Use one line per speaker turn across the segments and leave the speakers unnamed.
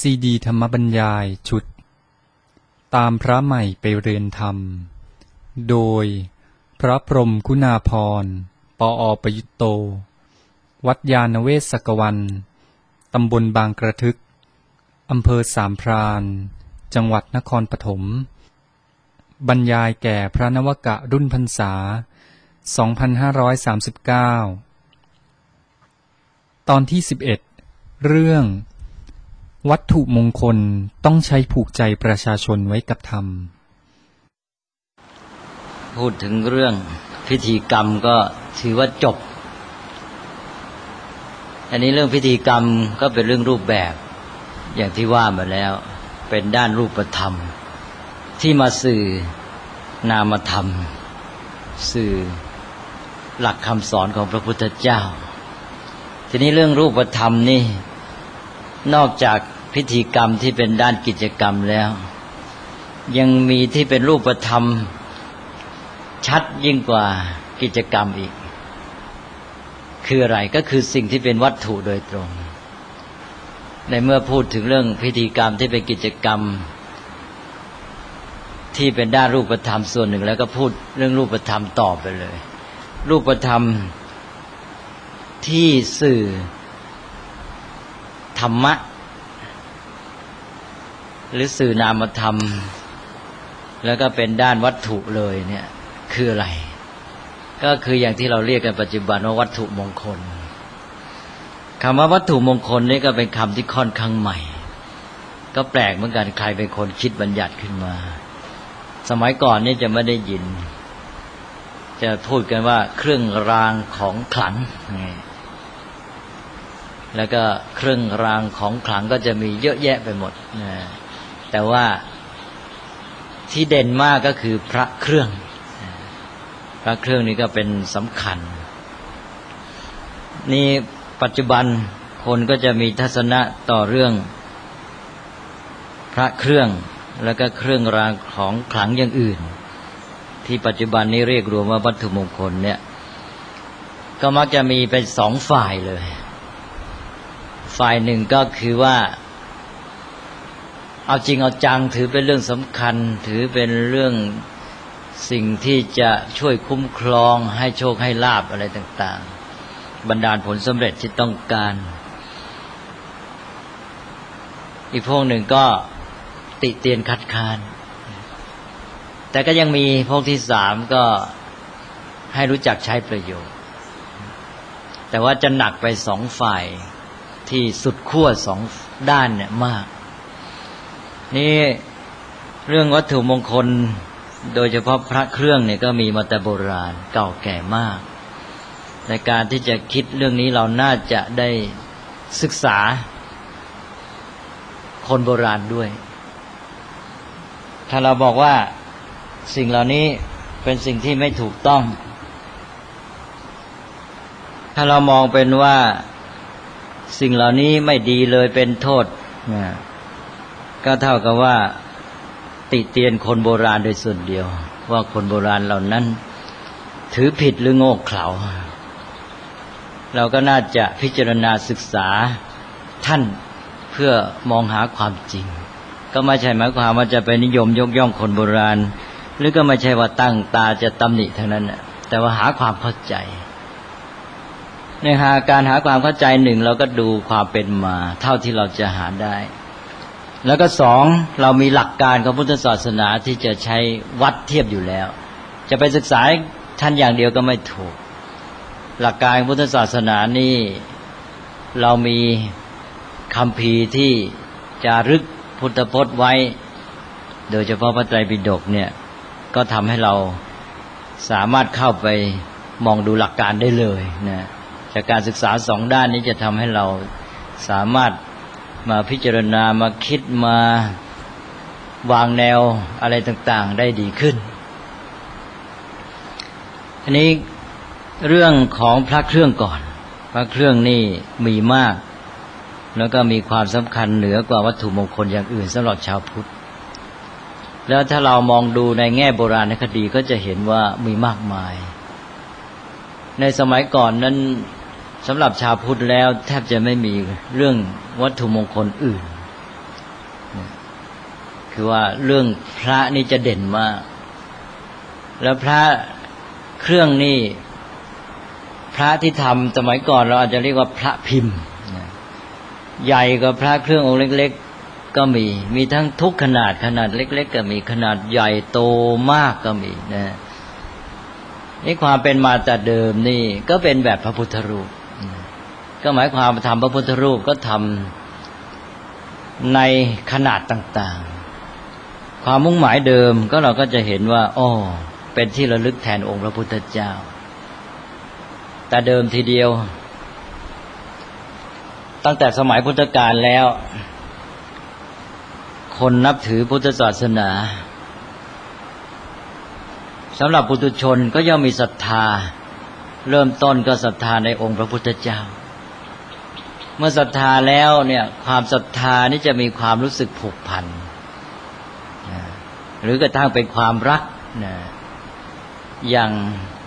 ซีดีธรรมบรรยายชุดตามพระใหม่ไปเรียนธรรมโดยพระพรหมคุณาภรณ์ ปอ.ประยุตโต วัดยานเวศกวัน ตำบลบางกระทึก อำเภอสามพราน จังหวัดนครปฐม บรรยายแก่พระนวกะรุ่นพรรษา 2539 ตอนที่ 11 เรื่องวัตถุมงคลต้องใช้ผูกใจประชาชนไว้กับธรรม
พูดถึงเรื่องพิธีกรรมก็ถือว่าจบอันนี้เรื่องพิธีกรรมก็เป็นเรื่องรูปแบบอย่างที่ว่ามาแล้วเป็นด้านรูปธรรมที่มาสื่อนามธรรมสื่อหลักคำสอนของพระพุทธเจ้าทีนี้เรื่องรูปธรรมนี่นอกจากพิธีกรรมที่เป็นด้านกิจกรรมแล้วยังมีที่เป็นรูปธรรมชัดยิ่งกว่ากิจกรรมอีกคืออะไรก็คือสิ่งที่เป็นวัตถุโดยตรงในเมื่อพูดถึงเรื่องพิธีกรรมที่เป็นกิจกรรมที่เป็นด้านรูปธรรมส่วนหนึ่งแล้วก็พูดเรื่องรูปธรรมต่อไปเลยรูปธรรมที่สื่อธรรมะหรือสื่อนามธรรมแล้วก็เป็นด้านวัตถุเลยเนี่ยคืออะไรก็คืออย่างที่เราเรียกกันปัจจุบันว่าวัตถุมงคลคำว่าวัตถุมงคลนี่ก็เป็นคำที่ค่อนข้างใหม่ก็แปลกเหมือนกันใครเป็นคนคิดบัญญัติขึ้นมาสมัยก่อนนี่จะไม่ได้ยินจะพูดกันว่าเครื่องรางของขลังแล้วก็เครื่องรางของขลังก็จะมีเยอะแยะไปหมดแต่ว่าที่เด่นมากก็คือพระเครื่องพระเครื่องนี้ก็เป็นสำคัญนี่ปัจจุบันคนก็จะมีทัศนะต่อเรื่องพระเครื่องแล้วก็เครื่องรางของขลังอย่างอื่นที่ปัจจุบันนี้เรียกรวมว่าวัตถุมงคลเนี่ยก็มักจะมีเป็นสองฝ่ายเลยฝ่ายหนึ่งก็คือว่าเอาจริงเอาจังถือเป็นเรื่องสำคัญถือเป็นเรื่องสิ่งที่จะช่วยคุ้มครองให้โชคให้ลาภอะไรต่างๆบันดาลผลสำเร็จที่ต้องการอีกพวกหนึ่งก็ติเตียนคัดค้านแต่ก็ยังมีพวกที่สามก็ให้รู้จักใช้ประโยชน์แต่ว่าจะหนักไปสองฝ่ายที่สุดขั้วสองด้านเนี่ยมากนี่เรื่องวัตถุมงคลโดยเฉพาะพระเครื่องเนี่ยก็มีมาแต่โบราณเก่าแก่มากในการที่จะคิดเรื่องนี้เราน่าจะได้ศึกษาคนโบราณด้วยถ้าเราบอกว่าสิ่งเหล่านี้เป็นสิ่งที่ไม่ถูกต้องถ้าเรามองเป็นว่าสิ่งเหล่านี้ไม่ดีเลยเป็นโทษก็เท่ากับว่าติเตียนคนโบราณโดยส่วนเดียวว่าคนโบราณเหล่านั้นถือผิดหรือโง่เขลาเราก็น่าจะพิจารณาศึกษาท่านเพื่อมองหาความจริงก็ไม่ใช่หมายความว่าจะไปนิยมยกย่องคนโบราณหรือก็ไม่ใช่ว่าตั้งตาจะตำหนิทั้งนั้นแต่ว่าหาความเข้าใจในการหาความเข้าใจหนึ่งเราก็ดูความเป็นมาเท่าที่เราจะหาได้แล้วก็สองเรามีหลักการของพุทธศาสนาที่จะใช้วัดเทียบอยู่แล้วจะไปศึกษาท่านอย่างเดียวก็ไม่ถูกหลักการพุทธศาสนานี่เรามีคัมภีร์ที่จารึกพุทธพจน์ไว้โดยเฉพาะพระไตรปิฎกเนี่ยก็ทำให้เราสามารถเข้าไปมองดูหลักการได้เลยนะจากการศึกษาสองด้านนี้จะทำให้เราสามารถมาพิจารณามาคิดมาวางแนวอะไรต่างๆได้ดีขึ้นอันนี้เรื่องของพระเครื่องก่อนพระเครื่องนี่มีมากแล้วก็มีความสำคัญเหนือกว่าวัตถุมงคลอย่างอื่นสำหรับชาวพุทธแล้วถ้าเรามองดูในแง่โบราณคดีก็จะเห็นว่ามีมากมายในสมัยก่อนนั้นสำหรับชาวพุทธแล้วแทบจะไม่มีเรื่องวัตถุมงคลอื่นคือว่าเรื่องพระนี่จะเด่นมากแล้วพระเครื่องนี่พระที่ทำสมัยก่อนเราอาจจะเรียกว่าพระพิมพ์ใหญ่กว่าพระเครื่ององค์เล็กๆก็มีทั้งทุกขนาดเล็กๆก็มีขนาดใหญ่โตมากก็มีนะนี่ความเป็นมาแต่เดิมนี่ก็เป็นแบบพระพุทธรูปก็หมายความทำพระพุทธรูปก็ทำในขนาดต่างๆความมุ่งหมายเดิมก็เราก็จะเห็นว่าอ้อเป็นที่ระลึกแทนองค์พระพุทธเจ้าแต่เดิมทีเดียวตั้งแต่สมัยพุทธกาลแล้วคนนับถือพุทธศาสนาสำหรับปุถุชนก็ย่อมมีศรัทธาเริ่มต้นก็ศรัทธาในองค์พระพุทธเจ้าเมื่อศรัทธาแล้วเนี่ยความศรัทธานี่จะมีความรู้สึกผูกพันหรือกระทั่งเป็นความรักอย่าง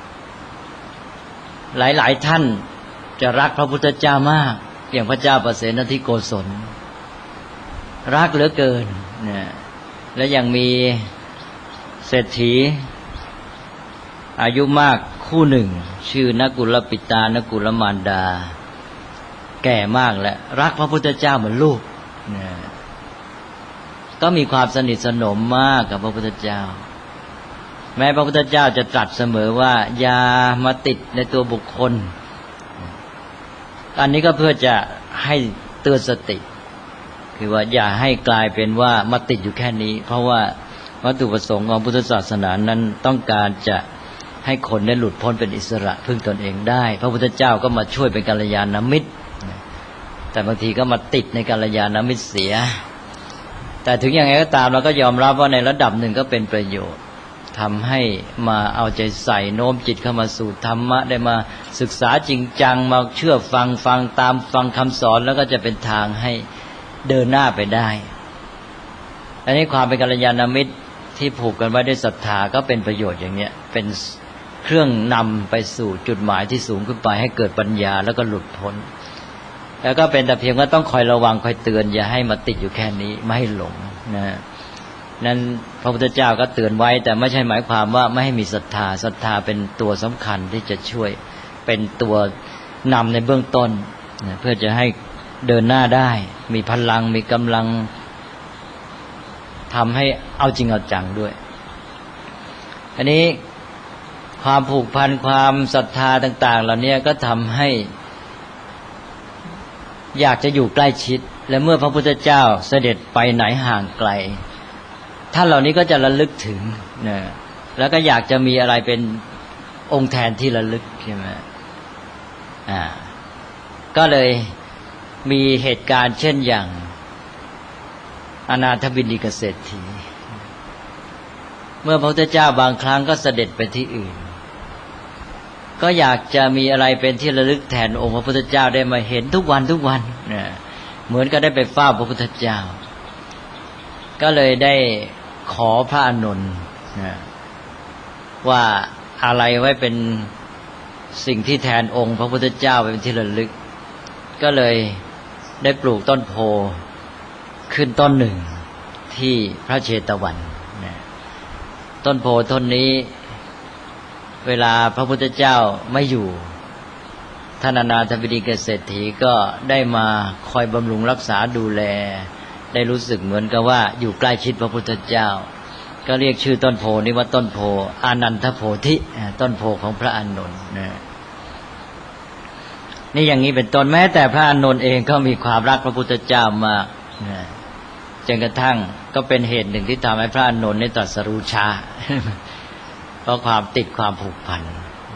หลายๆท่านจะรักพระพุทธเจ้ามากอย่างพระเจ้าประเสนทิโกศลรักเหลือเกินและยังมีเศรษฐีอายุมากคู่หนึ่งชื่อนกุลปิตานกุลมารดาแก่มากแล้วรักพระพุทธเจ้าเหมือนลูกก็มีความสนิทสนมมากกับพระพุทธเจ้าแม้พระพุทธเจ้าจะตรัสเสมอว่าอย่ามาติดในตัวบุคคลอันนี้ก็เพื่อจะให้เตือนสติคือว่าอย่าให้กลายเป็นว่ามาติดอยู่แค่นี้เพราะว่าวัตถุประสงค์ของพุทธศาสนานั้นต้องการจะให้คนได้หลุดพ้นเป็นอิสระพึ่งตนเองได้พระพุทธเจ้าก็มาช่วยเป็นกัลยาณมิตรแต่บางทีก็มาติดในกัลยาณมิตรเสียแต่ถึงอย่างไรก็ตามเราก็ยอมรับว่าในระดับหนึ่งก็เป็นประโยชน์ทำให้มาเอาใจใส่โน้มจิตเข้ามาสู่ธรรมะได้มาศึกษาจริงจังมาเชื่อฟังตามฟังคำสอนแล้วก็จะเป็นทางให้เดินหน้าไปได้อันนี้ความเป็นกัลยาณมิตรที่ผูกกันไว้ด้วยศรัทธาก็เป็นประโยชน์อย่างเนี้ยเป็นเครื่องนำไปสู่จุดหมายที่สูงขึ้นไปให้เกิดปัญญาแล้วก็หลุดพ้นแล้วก็เป็นแต่เพียงว่าต้องคอยระวังคอยเตือนอย่าให้มาติดอยู่แค่นี้ไม่ให้หลงนั้นพระพุทธเจ้าก็เตือนไว้แต่ไม่ใช่หมายความว่าไม่ให้มีศรัทธาเป็นตัวสำคัญที่จะช่วยเป็นตัวนำในเบื้องต้นเพื่อจะให้เดินหน้าได้มีพลังมีกำลังทำให้เอาจริงเอาจังด้วยอันนี้ความผูกพันความศรัทธาต่างๆเหล่านี้ก็ทำให้อยากจะอยู่ใกล้ชิดและเมื่อพระพุทธเจ้าเสด็จไปไหนห่างไกลท่านเหล่านี้ก็จะระลึกถึงแล้วก็อยากจะมีอะไรเป็นองค์แทนที่ระลึกใช่ไหมก็เลยมีเหตุการณ์เช่นอย่างอนาถบิณฑิกเศรษฐีเมื่อพระพุทธเจ้าบางครั้งก็เสด็จไปที่อื่นก็อยากจะมีอะไรเป็นที่ระลึกแทนองค์พระพุทธเจ้าได้มาเห็นทุกวันเหมือนก็ได้ไปเฝ้าพระพุทธเจ้าก็เลยได้ขอพระอานนท์ว่าอะไรไว้เป็นสิ่งที่แทนองค์พระพุทธเจ้าเป็นที่ระลึกก็เลยได้ปลูกต้นโพขึ้นต้นหนึ่งที่พระเชตวันต้นโพต้นนี้เวลาพระพุทธเจ้าไม่อยู่ท่านอนาถบิณฑิกเศรษฐีก็ได้มาคอยบำรุงรักษาดูแลได้รู้สึกเหมือนกับว่าอยู่ใกล้ชิดพระพุทธเจ้าก็เรียกชื่อต้นโพนี้ว่าต้นโพอานันทโพธิต้นโพของพระอานนท์นี่อย่างนี้เป็นต้นแม้แต่พระอานนท์เองก็มีความรักพระพุทธเจ้ามากจนกระทั่งก็เป็นเหตุหนึ่งที่ทำให้พระอานนท์ได้ตรัสรู้ช้าเพราะความติดความผูกพัน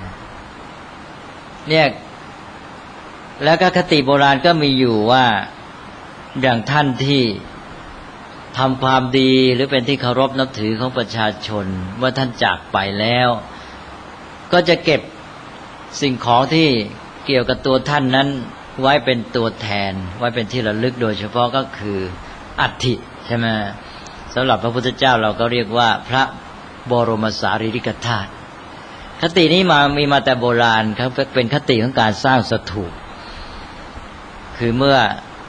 เนี่ยแล้วก็คติโบราณก็มีอยู่ว่าอย่างท่านที่ทำความดีหรือเป็นที่เคารพนับถือของประชาชนเมื่อท่านจากไปแล้วก็จะเก็บสิ่งของที่เกี่ยวกับตัวท่านนั้นไว้เป็นตัวแทนไว้เป็นที่ระลึกโดยเฉพาะก็คืออัฐิใช่ไหมสำหรับพระพุทธเจ้าเราก็เรียกว่าพระบรมสารีริกธาตุคตินี้มีมาแต่โบราณครับเป็นคติของการสร้างสถูปคือเมื่อ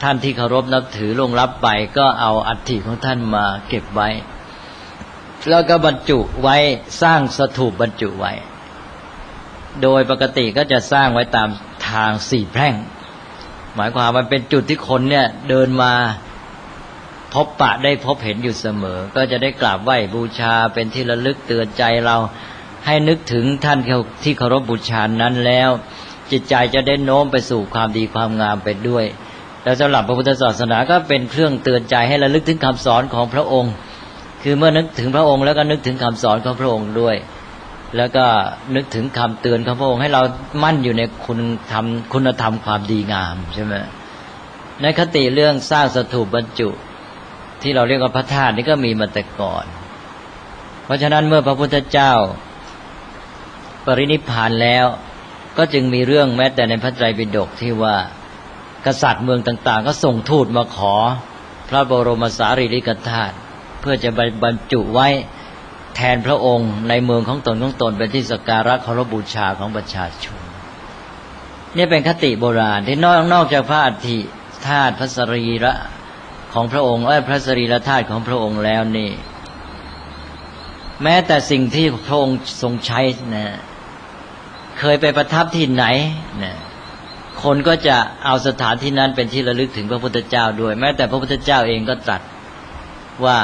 ท่านที่เคารพนับถือล่วงลับไปก็เอาอัฐิของท่านมาเก็บไว้แล้วก็บรรจุไว้สร้างสถูปบรรจุไว้โดยปกติก็จะสร้างไว้ตามทาง4แพร่งหมายความว่าเป็นจุดที่คนเนี่ยเดินมาพบปะได้พบเห็นอยู่เสมอก็จะได้กราบไหว้บูชาเป็นที่ระลึกเตือนใจเราให้นึกถึงท่านที่เคารพบูชานั้นแล้วจิตใจจะได้โน้มไปสู่ความดีความงามไปด้วยแล้วสำหรับพระพุทธศาสนาก็เป็นเครื่องเตือนใจให้ระลึกถึงคำสอนของพระองค์คือเมื่อนึกถึงพระองค์แล้วก็นึกถึงคำสอนของพระองค์ด้วยแล้วก็นึกถึงคำเตือนของพระองค์ให้เรามั่นอยู่ในคุณธรรมความดีงามใช่ไหมในคติเรื่องสร้างสถูปบรรจุที่เราเรียกว่าพระธาตุนี่ก็มีมาแต่ก่อนเพราะฉะนั้นเมื่อพระพุทธเจ้าปรินิพพานแล้วก็จึงมีเรื่องแม้แต่ในพระไตรปิฎกที่ว่ากษัตริย์เมืองต่างๆก็ส่งทูตมาขอพระบรมสารีริกธาตุเพื่อจะบรรจุไว้แทนพระองค์ในเมืองของตนเป็นที่สักการะเคารพบูชาของประชาชนนี่เป็นคติโบราณที่นอกจากพระอัฐิธาตุพระสรีระของพระองค์พระสรีระธาตุของพระองค์แล้วนี่แม้แต่สิ่งที่พระองค์ทรงใช้นะเคยไปประทับที่ไหนนะคนก็จะเอาสถานที่นั้นเป็นที่ระลึกถึงพระพุทธเจ้าด้วยแม้แต่พระพุทธเจ้าเองก็ตรัสว่า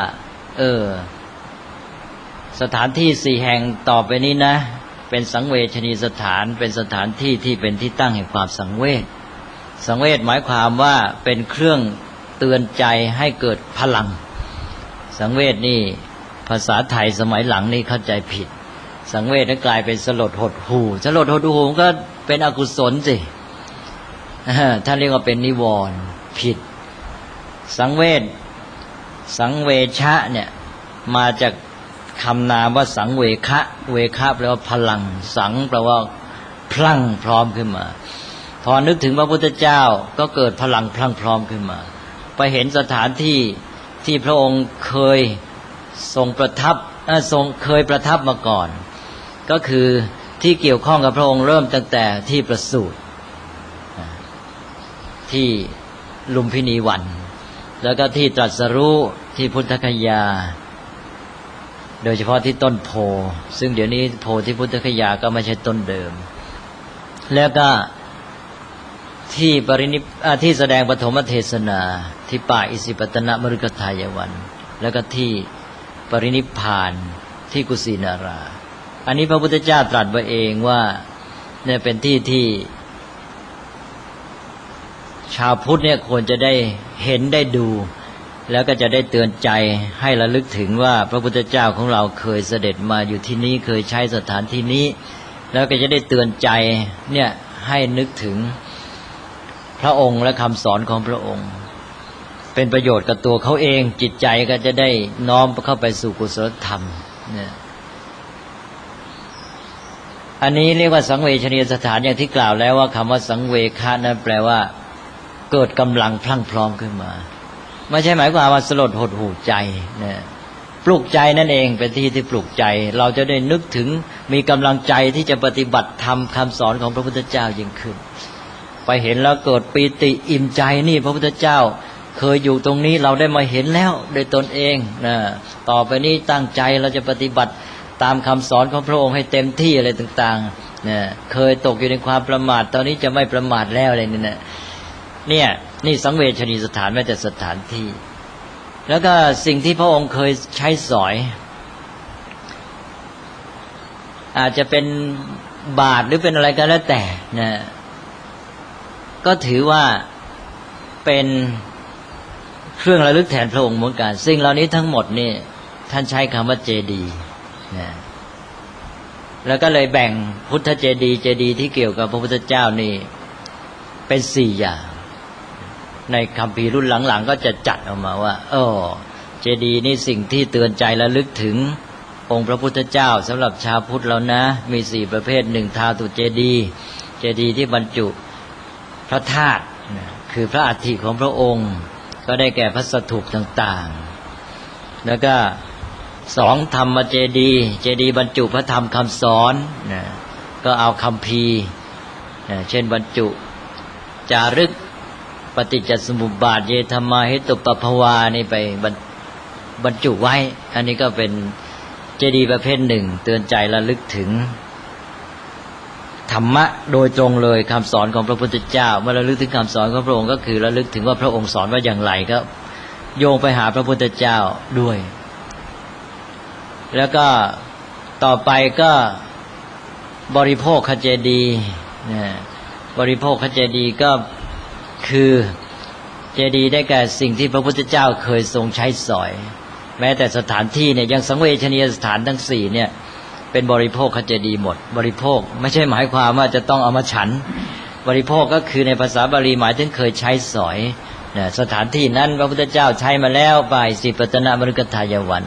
สถานที่4แห่งต่อไปนี้นะเป็นสังเวชนีสถานเป็นสถานที่ที่เป็นที่ตั้งแห่งความสังเวชสังเวชหมายความว่าเป็นเครื่องเตือนใจให้เกิดพลังสังเวชนี่ภาษาไทยสมัยหลังนี่เข้าใจผิดสังเวชนั้นกลายเป็นสลดหดหู่สลดหดหู่ก็เป็นอกุศลสิท่านเรียกว่าเป็นนิวรณ์ผิดสังเวชสังเวชะเนี่ยมาจากคำนามว่าสังเวคะเวคะแปลว่าพลังสังแปลว่าพลั่งพร้อมขึ้นมาพอนึกถึงพระพุทธเจ้าก็เกิดพลังพลั่งพร้อมขึ้นมาไปเห็นสถานที่ที่พระองค์เคยทรงประทับเคยประทับมาก่อนก็คือที่เกี่ยวข้องกับพระองค์เริ่มตั้งแต่ที่ประสูติที่ลุมพินีวันแล้วก็ที่ตรัสรู้ที่พุทธคยาโดยเฉพาะที่ต้นโพซึ่งเดี๋ยวนี้โพที่พุทธคยาก็ไม่ใช่ต้นเดิมแล้วก็ที่ที่แสดงปฐมเทศนาที่ป่าอิสิปตนมฤคทายวันแล้วก็ที่ปรินิพพานที่กุสินาราอันนี้พระพุทธเจ้าตรัสไว้เองว่าเนี่ยเป็นที่ที่ชาวพุทธเนี่ยควรจะได้เห็นได้ดูแล้วก็จะได้เตือนใจให้ระลึกถึงว่าพระพุทธเจ้าของเราเคยเสด็จมาอยู่ที่นี้เคยใช้สถานที่นี้แล้วก็จะได้เตือนใจเนี่ยให้นึกถึงพระองค์และคำสอนของพระองค์เป็นประโยชน์กับตัวเขาเองจิตใจก็จะได้น้อมเข้าไปสู่กุศลธรรมเนี่ยอันนี้เรียกว่าสังเวชนียสถานอย่างที่กล่าวแล้วว่าคำว่าสังเวคะนั้นแปลว่าเกิดกำลังพลั่งพร้อมขึ้นมาไม่ใช่หมายความว่าสลดหดหู่ใจนะปลุกใจนั่นเองเป็นที่ที่ปลุกใจเราจะได้นึกถึงมีกำลังใจที่จะปฏิบัติธรรมคำสอนของพระพุทธเจ้ายิ่งขึ้นไปเห็นแล้วเกิดปีติอิ่มใจนี่พระพุทธเจ้าเคยอยู่ตรงนี้เราได้มาเห็นแล้วโดยตนเองนะต่อไปนี้ตั้งใจเราจะปฏิบัติตามคำสอนของพระองค์ให้เต็มที่อะไรต่างๆนะเคยตกอยู่ในความประมาทตอนนี้จะไม่ประมาทแล้วอะไรนี่นะเนี่ยนี่สังเวชนีสถานแม้แต่สถานที่แล้วก็สิ่งที่พระองค์เคยใช้สอยอาจจะเป็นบาตรหรือเป็นอะไรก็แล้วแต่นะก็ถือว่าเป็นเครื่องระลึกแทนพระองค์เหมือนกันสิ่งเหล่านี้ทั้งหมดนี่ท่านใช้คำว่าเจดีย์นะแล้วก็เลยแบ่งพุทธเจดีย์เจดีย์ที่เกี่ยวกับพระพุทธเจ้านี่เป็น4อย่างในคัมภีร์รุ่นหลังๆก็จะจัดออกมาว่าเจดีย์นี่สิ่งที่เตือนใจระลึกถึงองค์พระพุทธเจ้าสำหรับชาวพุทธเรานะมี4ประเภท1ทาตุเจดีย์เจดีย์ที่บรรจุพระธาตุคือพระอัฐิของพระองค์ก็ได้แก่พระสถูปต่างๆแล้วก็2ธรรมเจดีย์เจดีย์บรรจุพระธรรมคำสอนก็เอาคัมภีร์เช่นบรรจุจารึกปฏิจจสมุปบาทเยธรรมาเหตุปปภวานี่ไปบรรจุไว้อันนี้ก็เป็นเจดีย์ประเภทหนึ่งเตือนใจระลึกถึงธรรมะโดยตรงเลยคำสอนของพระพุทธเจ้าเมื่อระลึกถึงคำสอนของพระองค์ก็คือระลึกถึงว่าพระองค์สอนว่าอย่างไรก็โยงไปหาพระพุทธเจ้าด้วยแล้วก็ต่อไปก็บริโภคขเจดีย์บริโภคขเจดีย์ก็คือเจดีย์ได้แก่สิ่งที่พระพุทธเจ้าเคยทรงใช้สอยแม้แต่สถานที่เนี่ยยังสังเวชนียสถานทั้ง4เนี่ยเป็นบริโภคขเจดีย์หมดบริโภคไม่ใช่หมายความว่าจะต้องเอามาฉันบริโภคก็คือในภาษาบาลีหมายถึงเคยใช้สอยสถานที่นั้นพระพุทธเจ้าใช้มาแล้วบ่ายสิปัตตนมฤคทายวัน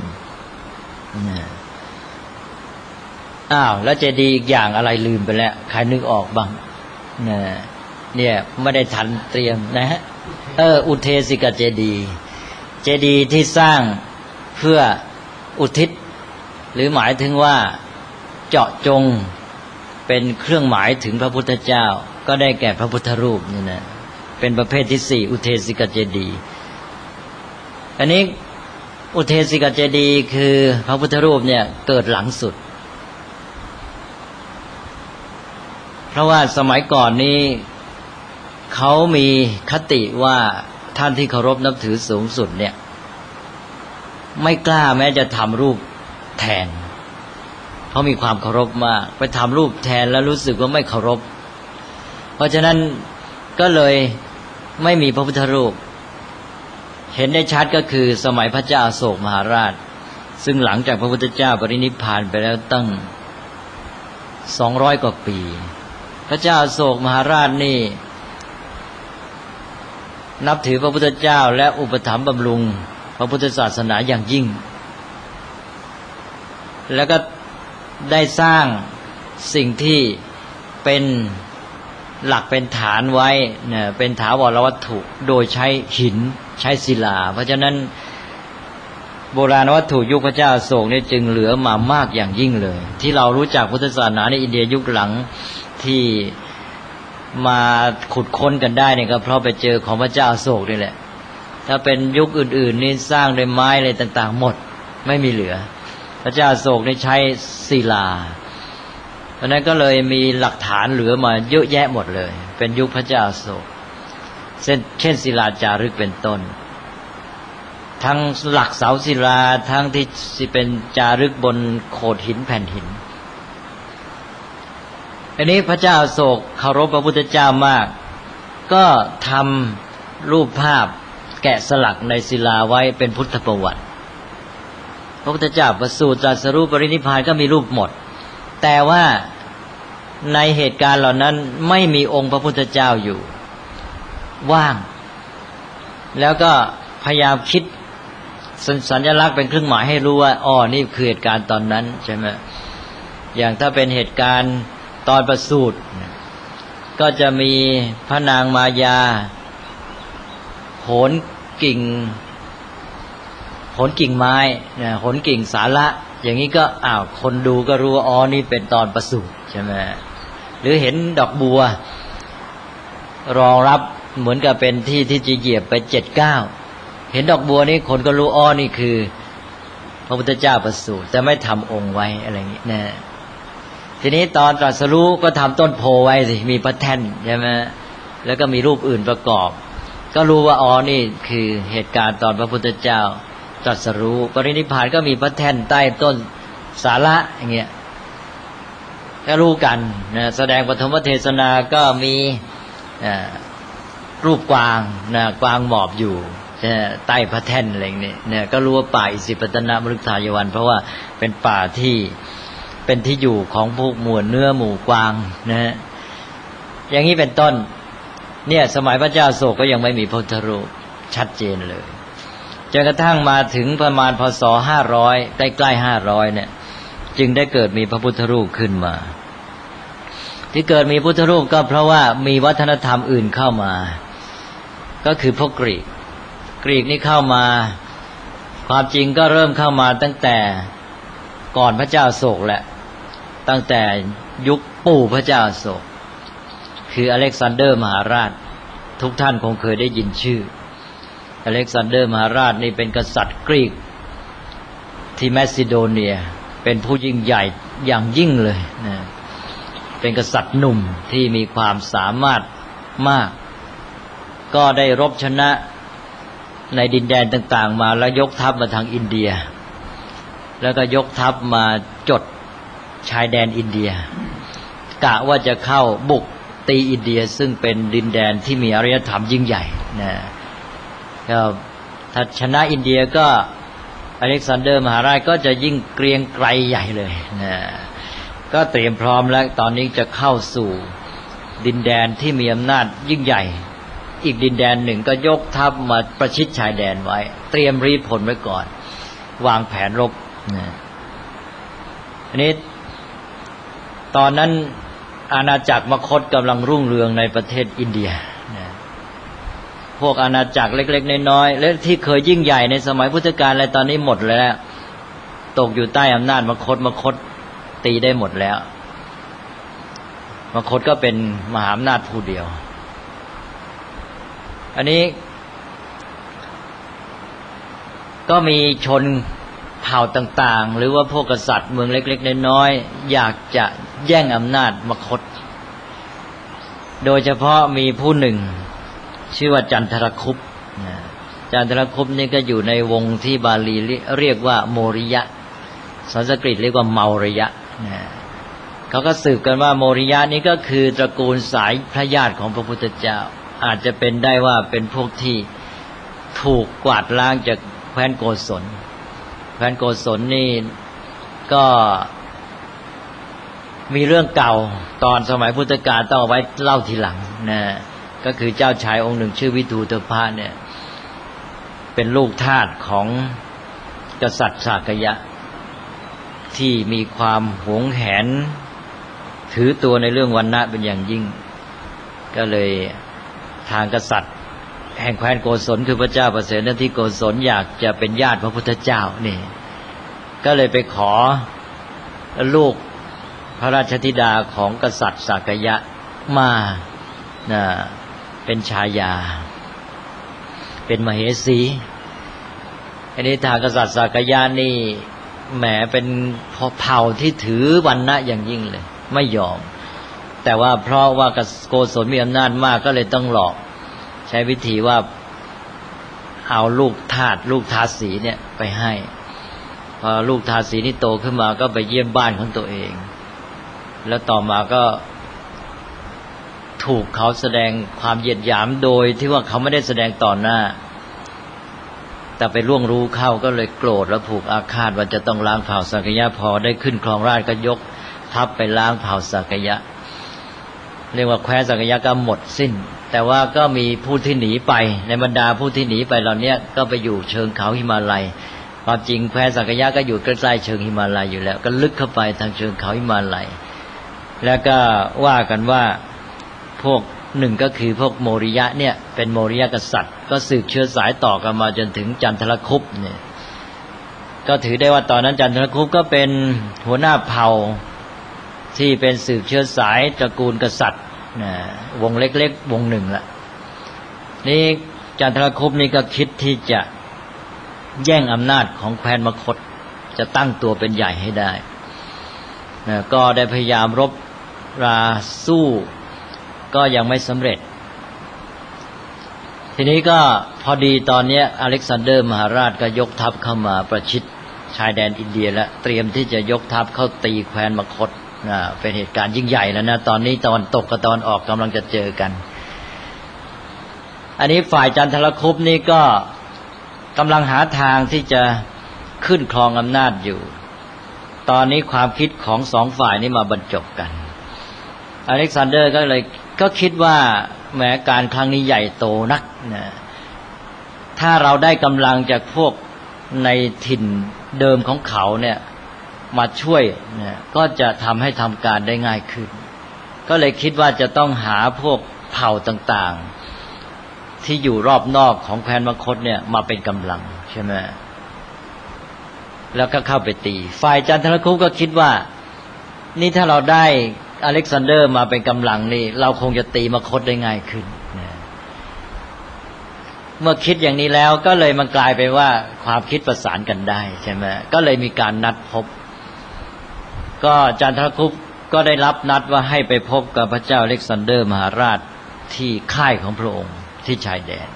แล้วเจดีย์อีกอย่างอะไรลืมไปแล้วใครนึกออกบ้างเนี่ยไม่ได้ทันเตรียมนะฮะอุเทสิกเจดีย์เจดีย์ที่สร้างเพื่ออุทิศหรือหมายถึงว่าเจาะจงเป็นเครื่องหมายถึงพระพุทธเจ้าก็ได้แก่พระพุทธรูปนี่นะเป็นประเภทที่4อุเทสิกเจดีย์อันนี้อุเทสิกเจดีย์คือพระพุทธรูปเนี่ยเกิดหลังสุดเพราะว่าสมัยก่อนนี้เขามีคติว่าท่านที่เคารพนับถือสูงสุดเนี่ยไม่กล้าแม้จะทำรูปแทนเพราะมีความเคารพมากไปทำรูปแทนแล้วรู้สึกว่าไม่เคารพเพราะฉะนั้นก็เลยไม่มีพระพุทธรูปเห็นได้ชัดก็คือสมัยพระเจ้าอโศกมหาราชซึ่งหลังจากพระพุทธเจ้าปรินิพพานไปแล้วตั้ง200 กว่าปีพระเจ้าอโศกมหาราชนี่นับถือพระพุทธเจ้าและอุปถัมภ์บำรุงพระพุทธศาสนาอย่างยิ่งแล้วก็ได้สร้างสิ่งที่เป็นหลักเป็นฐานไว้เนี่ยเป็นถาวรวัตถุโดยใช้หินใช้ศิลาเพราะฉะนั้นโบราณวัตถุยุคพระเจ้าอโศกนี่จึงเหลือมามากอย่างยิ่งเลยที่เรารู้จักพุทธศาสนาในอินเดียยุคหลังที่มาขุดค้นกันได้เนี่ยก็เพราะไปเจอของพระเจ้าอโศกนี่แหละถ้าเป็นยุคอื่นๆนี่สร้างด้วยไม้อะไรต่างๆหมดไม่มีเหลือพระเจ้าอโศกนี่ใช้ศิลาเพราะนั้นก็เลยมีหลักฐานเหลือมาเยอะแยะหมดเลยเป็นยุคพระเจ้าอโศกเช่นศิลาจารึกเป็นต้นทั้งหลักเสาศิลาทั้งที่เป็นจารึกบนโขดหินแผ่นหินอันนี้พระเจ้าอโศกเคารพพระพุทธเจ้ามากก็ทำรูปภาพแกะสลักในศิลาไว้เป็นพุทธประวัติพระพุทธเจ้าประสูติตรัสรู้ปรินิพพานก็มีรูปหมดแต่ว่าในเหตุการณ์เหล่านั้นไม่มีองค์พระพุทธเจ้าอยู่ว่างแล้วก็พยายามคิดสัญลักษณ์เป็นเครื่องหมายให้รู้ว่านี่คือเหตุการณ์ตอนนั้นใช่ไหมอย่างถ้าเป็นเหตุการณ์ตอนประสูติก็จะมีพระนางมายาโหนกิ่งไม้โหนกิ่งสาระอย่างนี้ก็คนดูก็รู้ว่านี่เป็นตอนประสูติใช่ไหมหรือเห็นดอกบัวรองรับเหมือนกับเป็นที่ที่จะเหยียบไป7-9เห็นดอกบัวนี้คนก็รู้นี่คือพระพุทธเจ้าประสูติแต่ไม่ทำองค์ไว้อะไรอย่างนี้นะทีนี้ตอนตรัสรู้ก็ทำต้นโพไว้สิมีพระแท่นใช่ไหมแล้วก็มีรูปอื่นประกอบก็รู้ว่านี่คือเหตุการณ์ตอนพระพุทธเจ้าตรัสรู้ปรินิพพานก็มีพระแท่นใต้ต้นสาระอย่างเงี้ยก็รู้กันนะแสดงปฐมเทศนาก็มีรูปกวางนะกวางหมอบอยู่ใต้พระแท่นอะไรอย่างนี้เนี่ยก็รู้ว่าป่าอิสิปตนมฤคทายวันเพราะว่าเป็นป่าที่เป็นที่อยู่ของพวกหมู่เนื้อหมู่กวางนะฮะอย่างนี้เป็นต้นเนี่ยสมัยพระเจ้าอโศกก็ยังไม่มีพระพุทธรูปชัดเจนเลยจนกระทั่งมาถึงประมาณพศ500ใกล้ๆ500เนี่ยจึงได้เกิดมีพระพุทธรูปขึ้นมาที่เกิดมีพุทธรูปก็เพราะว่ามีวัฒนธรรมอื่นเข้ามาก็คือพวกกรีกนี่เข้ามาความจริงก็เริ่มเข้ามาตั้งแต่ก่อนพระเจ้าอโศกแหละตั้งแต่ยุคปู่พระเจ้าอโศกคืออเล็กซานเดอร์มหาราชทุกท่านคงเคยได้ยินชื่ออเล็กซานเดอร์มหาราชนี่เป็นกษัตริย์กรีกที่แมซิโดเนียเป็นผู้ยิ่งใหญ่อย่างยิ่งเลยนะเป็นกษัตริย์หนุ่มที่มีความสามารถมากก็ได้รบชนะในดินแดนต่างๆมาแล้วยกทัพมาทางอินเดียแล้วก็ยกทัพมาจดชายแดนอินเดียกะว่าจะเข้าบุกตีอินเดียซึ่งเป็นดินแดนที่มีอารยธรรมยิ่งใหญ่นะก็ถ้าชนะอินเดียก็อเล็กซานเดอร์มหาราชก็จะยิ่งเกรียงไกรใหญ่เลยนะก็เตรียมพร้อมแล้วตอนนี้จะเข้าสู่ดินแดนที่มีอำนาจยิ่งใหญ่อีกดินแดนหนึ่งก็ยกทัพมาประชิดชายแดนไว้เตรียมรีผลไว้ก่อนวางแผนรบนะอันนี้ตอนนั้นอาณาจักรมคธกำลังรุ่งเรืองในประเทศอินเดียนะพวกอาณาจักรเล็กๆน้อยๆและที่เคยยิ่งใหญ่ในสมัยพุทธกาลอะไรตอนนี้หมดแล้วตกอยู่ใต้อำนาจมคธตีได้หมดแล้วมคธก็เป็นมหาอำนาจผู้เดียวอันนี้ก็มีชนเผ่าต่างๆหรือว่าพวกกษัตริย์เมืองเล็กๆน้อยๆอยากจะแย่งอำนาจมคธโดยเฉพาะมีผู้หนึ่งชื่อว่าจันทรคุปต์จันทรคุปต์นี่ก็อยู่ในวงที่บาลีเรียกว่าโมริยะสันสกฤตเรียกว่าเมาริยะเขาก็สืบกันว่าโมริยะนี้ก็คือตระกูลสายพระญาติของพระพุทธเจ้าอาจจะเป็นได้ว่าเป็นพวกที่ถูกกวาดล้างจากแคว้นโกศลแคว้นโกศลนี่ก็มีเรื่องเก่าตอนสมัยพุทธกาลต้องเอาไว้เล่าทีหลังนะก็คือเจ้าชายองค์หนึ่งชื่อวิทูตภะเนี่ยเป็นลูกทาสของกษัตริย์สากยะที่มีความหวงแหนถือตัวในเรื่องวรรณะเป็นอย่างยิ่งก็เลยทางกษัตริย์แห่งแคว้นโกศลคือพระเจ้าประเสนที่โกศลอยากจะเป็นญาติพระพุทธเจ้านี่ก็เลยไปขอลูกพระราชธิดาของกษัตริย์สากยะมาเป็นชายาเป็นมเหสีอันนี้ทางกษัตริย์สากยะนี่แหมเป็นเผ่าที่ถือวรรณะอย่างยิ่งเลยไม่ยอมแต่ว่าเพราะว่าโกศลมีอำนาจมากก็เลยต้องหลอกใช้วิธีว่าเอาลูกทาสีเนี่ยไปให้พอลูกทาสีนี่โตขึ้นมาก็ไปเยี่ยมบ้านของตัวเองแล้วต่อมาก็ถูกเขาแสดงความเหยียดหยามโดยที่ว่าเขาไม่ได้แสดงต่อหน้าแต่ไปล่วงรู้เข้าก็เลยโกรธและผูกอาฆาตว่าจะต้องล้างเผ่าสากยะพอได้ขึ้นครองราชย์ก็ยกทัพไปล้างเผ่าสากยะเรียกว่าแคว้นสากยะก็หมดสิ้นแต่ว่าก็มีผู้ที่หนีไปในบรรดาผู้ที่หนีไปเหล่านี้ก็ไปอยู่เชิงเขาหิมาลัยความจริงแคว้นสากยะก็อยู่ใกล้ๆเชิงหิมาลัยอยู่แล้วก็ลึกเข้าไปทางเชิงเขาหิมาลัยแล้วก็ว่ากันว่าพวกหนึ่งก็คือพวกโมริยะเนี่ยเป็นโมริยะกษัตริย์ก็สืบเชื้อสายต่อกันมาจนถึงจันทรคุปต์เนี่ยก็ถือได้ว่าตอนนั้นจันทรคุปต์ก็เป็นหัวหน้าเผ่าที่เป็นสืบเชื้อสายตระกูลกษัตริย์วงเล็กๆวงหนึ่งละนี่จันทรคุปต์นี่ก็คิดที่จะแย่งอำนาจของแคว้นมคธจะตั้งตัวเป็นใหญ่ให้ได้ก็ได้พยายามรบราสู้ก็ยังไม่สำเร็จทีนี้ก็พอดีตอนนี้อเล็กซานเดอร์มหาราชก็ยกทัพเข้ามาประชิดชายแดนอินเดียแล้วเตรียมที่จะยกทัพเข้าตีแคว้นมคธเป็นเหตุการณ์ยิ่งใหญ่แล้วนะตอนนี้ตะวันตกกับตะวันออกกำลังจะเจอกันอันนี้ฝ่ายจันทรคุปต์นี่ก็กำลังหาทางที่จะขึ้นครองอำนาจอยู่ตอนนี้ความคิดของสองฝ่ายนี้มาบรรจบกันอเล็กซานเดอร์ก็คิดว่าแม้การครั้งนี้ใหญ่โตนักนะถ้าเราได้กำลังจากพวกในถิ่นเดิมของเขาเนี่ยมาช่วยเนี่ยก็จะทำให้ทำการได้ง่ายขึ้นก็เลยคิดว่าจะต้องหาพวกเผ่าต่างๆที่อยู่รอบนอกของแคว้นมคธเนี่ยมาเป็นกำลังใช่ไหมแล้วก็เข้าไปตีฝ่ายจันทรคุปต์ก็คิดว่านี่ถ้าเราได้อเล็กซานเดอร์มาเป็นกำลังนี่เราคงจะตีมคธได้ง่ายขึ้นเมื่อคิดอย่างนี้แล้วก็เลยมันกลายไปว่าความคิดประสานกันได้ใช่ไหมก็เลยมีการนัดพบก็จันทรคุปก็ได้รับนัดว่าให้ไปพบกับพระเจ้าอเล็กซานเดอร์มหาราชที่ค่ายของพระองค์ที่ชายแดน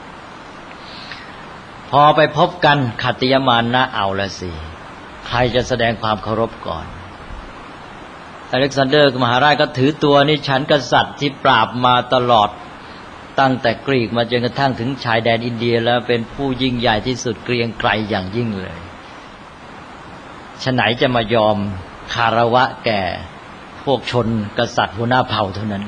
พอไปพบกันขัตติยมานะเอาละสิใครจะแสดงความเคารพก่อนอเล็กซานเดอร์มหาราชก็ถือตัวนี่ฉันกษัตริย์ที่ปราบมาตลอดตั้งแต่กรีกมาจนกระทั่งถึงชายแดนอินเดียแล้วเป็นผู้ยิ่งใหญ่ที่สุดเกรียงไกรอย่างยิ่งเลยฉะไหนจะมายอมคารวะแก่พวกชนกษัตริย์หัวหน้าเผ่าเท่านั้น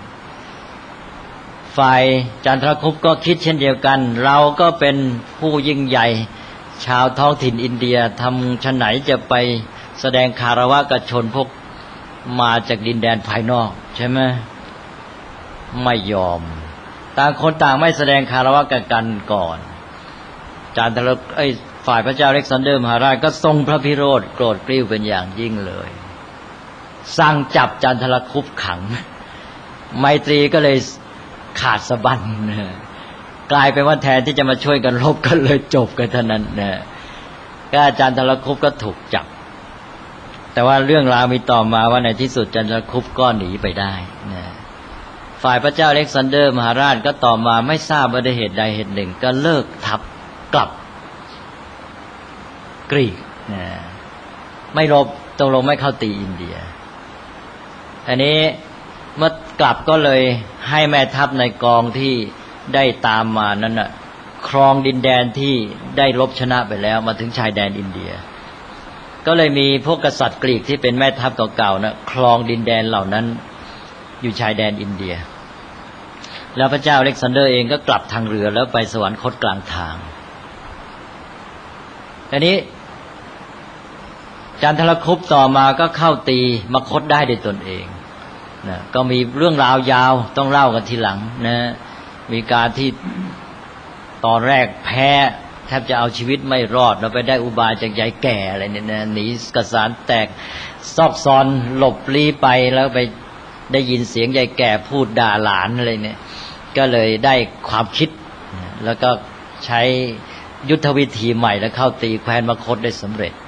ฝ่ายจันทรคุปก็คิดเช่นเดียวกันเราก็เป็นผู้ยิ่งใหญ่ชาวท้องถิ่นอินเดียทำฉะไหนจะไปแสดงคารวะกับชนพวกมาจากดินแดนภายนอกใช่ไหมไม่ยอมต่างคนต่างไม่แสดงคารวะกันก่อนจันทรฝ่ายพระเจ้าอเล็กซานเดอร์มหาราชก็ทรงพระพิโรธโกรธกริ้วเป็นอย่างยิ่งเลยสั่งจับจันทรคุปขังไมตรีก็เลยขาดสะบั้นกลายเป็นว่าแทนที่จะมาช่วยกันรบกันเลยจบกันเท่านั้นนะก็จันทรคุปก็ถูกจับแต่ว่าเรื่องราวมีต่อมาว่าในที่สุดจันทรคุปก็หนีไปได้นะฝ่ายพระเจ้าอเล็กซานเดอร์มหาราชก็ต่อมาไม่ทราบว่าด้วยเหตุใดเหตุหนึ่งก็เลิกทัพกลับกรีกนะไม่รบตกลงไม่เข้าตีอินเดียอันนี้เมื่อกลับก็เลยให้แม่ทัพในกองที่ได้ตามมานั้นน่ะครองดินแดนที่ได้รบชนะไปแล้วมาถึงชายแดนอินเดียก็เลยมีพวกกษัตริย์กรีกที่เป็นแม่ทัพเก่าๆนะครองดินแดนเหล่านั้นอยู่ชายแดนอินเดียแล้วพระเจ้าอเล็กซานเดอร์เองก็กลับทางเรือแล้วไปสวรรคตกลางทางอันนี้จันทรคุปต่อมาก็เข้าตีมคธได้ด้วยตนเองนะก็มีเรื่องราวยาวต้องเล่ากันทีหลังนะมีการที่ตอนแรกแพ้แทบจะเอาชีวิตไม่รอดแล้วไปได้อุบายจากยายแก่อะไรเนี่ยนะหนีกสารแตกซอกซอนหลบลี้ไปแล้วไปได้ยินเสียงยายแก่พูดด่าหลานอะไรเนี่ยก็เลยได้ความคิดแล้วก็ใช้ยุทธวิธีใหม่แล้วเข้าตีแคว้นมคธได้สำเร็จ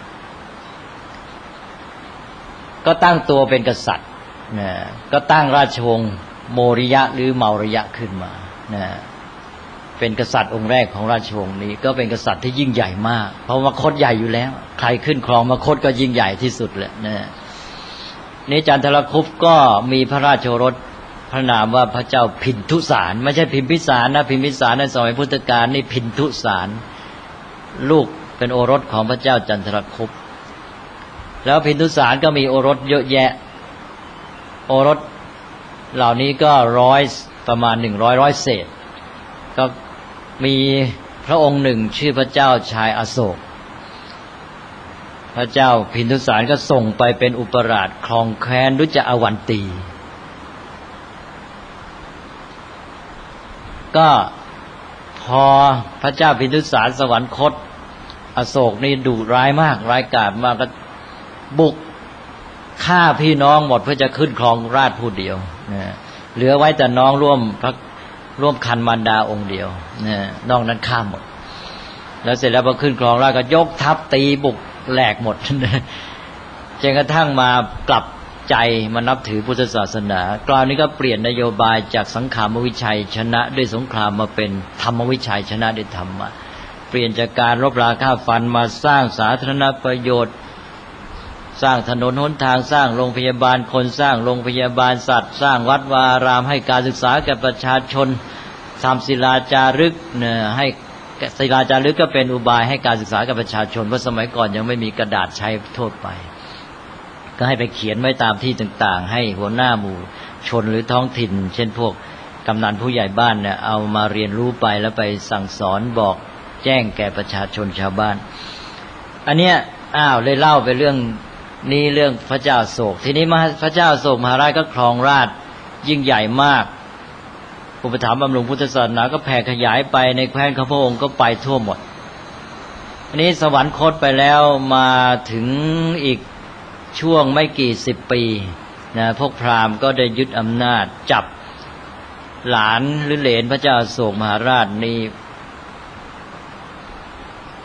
ก็ตั้งตัวเป็นกษัตริย์นะก็ตั้งราชวงศ์โมริยะหรือเมาริยะขึ้นมานะเป็นกษัตริย์องค์แรกของราชวงศ์นี้ก็เป็นกษัตริย์ที่ยิ่งใหญ่มากเพราะมคธใหญ่อยู่แล้วใครขึ้นครองมคธก็ยิ่งใหญ่ที่สุดแหละนะนี่จันทรคุปก็มีพระราชโอรสพระนามว่าพระเจ้าพินทุสารไม่ใช่พิมพิสารนะพิมพิสารในสมัยพุทธกาลนี่พินทุสารลูกเป็นโอรสของพระเจ้าจันทรคุปแล้วพินทุสารก็มีโอรสเยอะแยะโอรสเหล่านี้ก็ประมาณ100เศษก็มีพระองค์หนึ่งชื่อพระเจ้าชายอโศกพระเจ้าพินทุสารก็ส่งไปเป็นอุปราชครองแคว้นรุจอวันตีก็พอพระเจ้าพินทุสารสวรรคตอโศกนี่ดุร้ายมากร้ายกาจมากก็บุกฆ่าพี่น้องหมดเพื่อจะขึ้นครองราชผู้เดียวนะเหลือไว้แต่น้องร่วมคันมารดาองค์เดียวนะนอกนั้นฆ่าหมดแล้วเสร็จแล้วพอขึ้นครองราชก็ยกทัพตีบุกแหลกหมดจนกระทั่งมากลับใจมานับถือพุทธศาสนากล่าวนี้ก็เปลี่ยนนโยบายจากสังขารวิชัยชนะด้วยสงครามมาเป็นธรรมวิชัยชนะด้วยธรรมะเปลี่ยนจากการรบราฆ่าฟันมาสร้างสาธารณประโยชน์สร้างถนนหนทางสร้างโรงพยาบาลคนสร้างโรงพยาบาลสัตว์สร้างวัดวาอารามให้การศึกษาแก่ประชาชนทำศิลาจารึกให้ศิลาจารึกก็เป็นอุบายให้การศึกษากับประชาชนเพราะสมัยก่อนยังไม่มีกระดาษใช้ทั่วไปก็ให้ไปเขียนไว้ตามที่ต่างๆให้หัวหน้าหมู่ชนหรือท้องถิ่นเช่นพวกกำนันผู้ใหญ่บ้านเนี่ยเอามาเรียนรู้ไปแล้วไปสั่งสอนบอกแจ้งแก่ประชาชนชาวบ้านอันเนี้ยเลยเล่าไปเรื่องนี้เรื่องพระเจ้าโศกทีนี้พระเจ้าโศกมหาราชก็ครองราชย์ยิ่งใหญ่มากอุปถัมภ์บำรุงพุทธศาสนาก็แผ่ขยายไปในแคว้นของพระองค์ก็ไปทั่วหมดอันนี้สวรรคตไปแล้วมาถึงอีกช่วงไม่กี่10 ปีนะพวกพราหมณ์ก็ได้ยึดอำนาจจับหลานหรือเหลนพระเจ้าโศกมหาราชนี้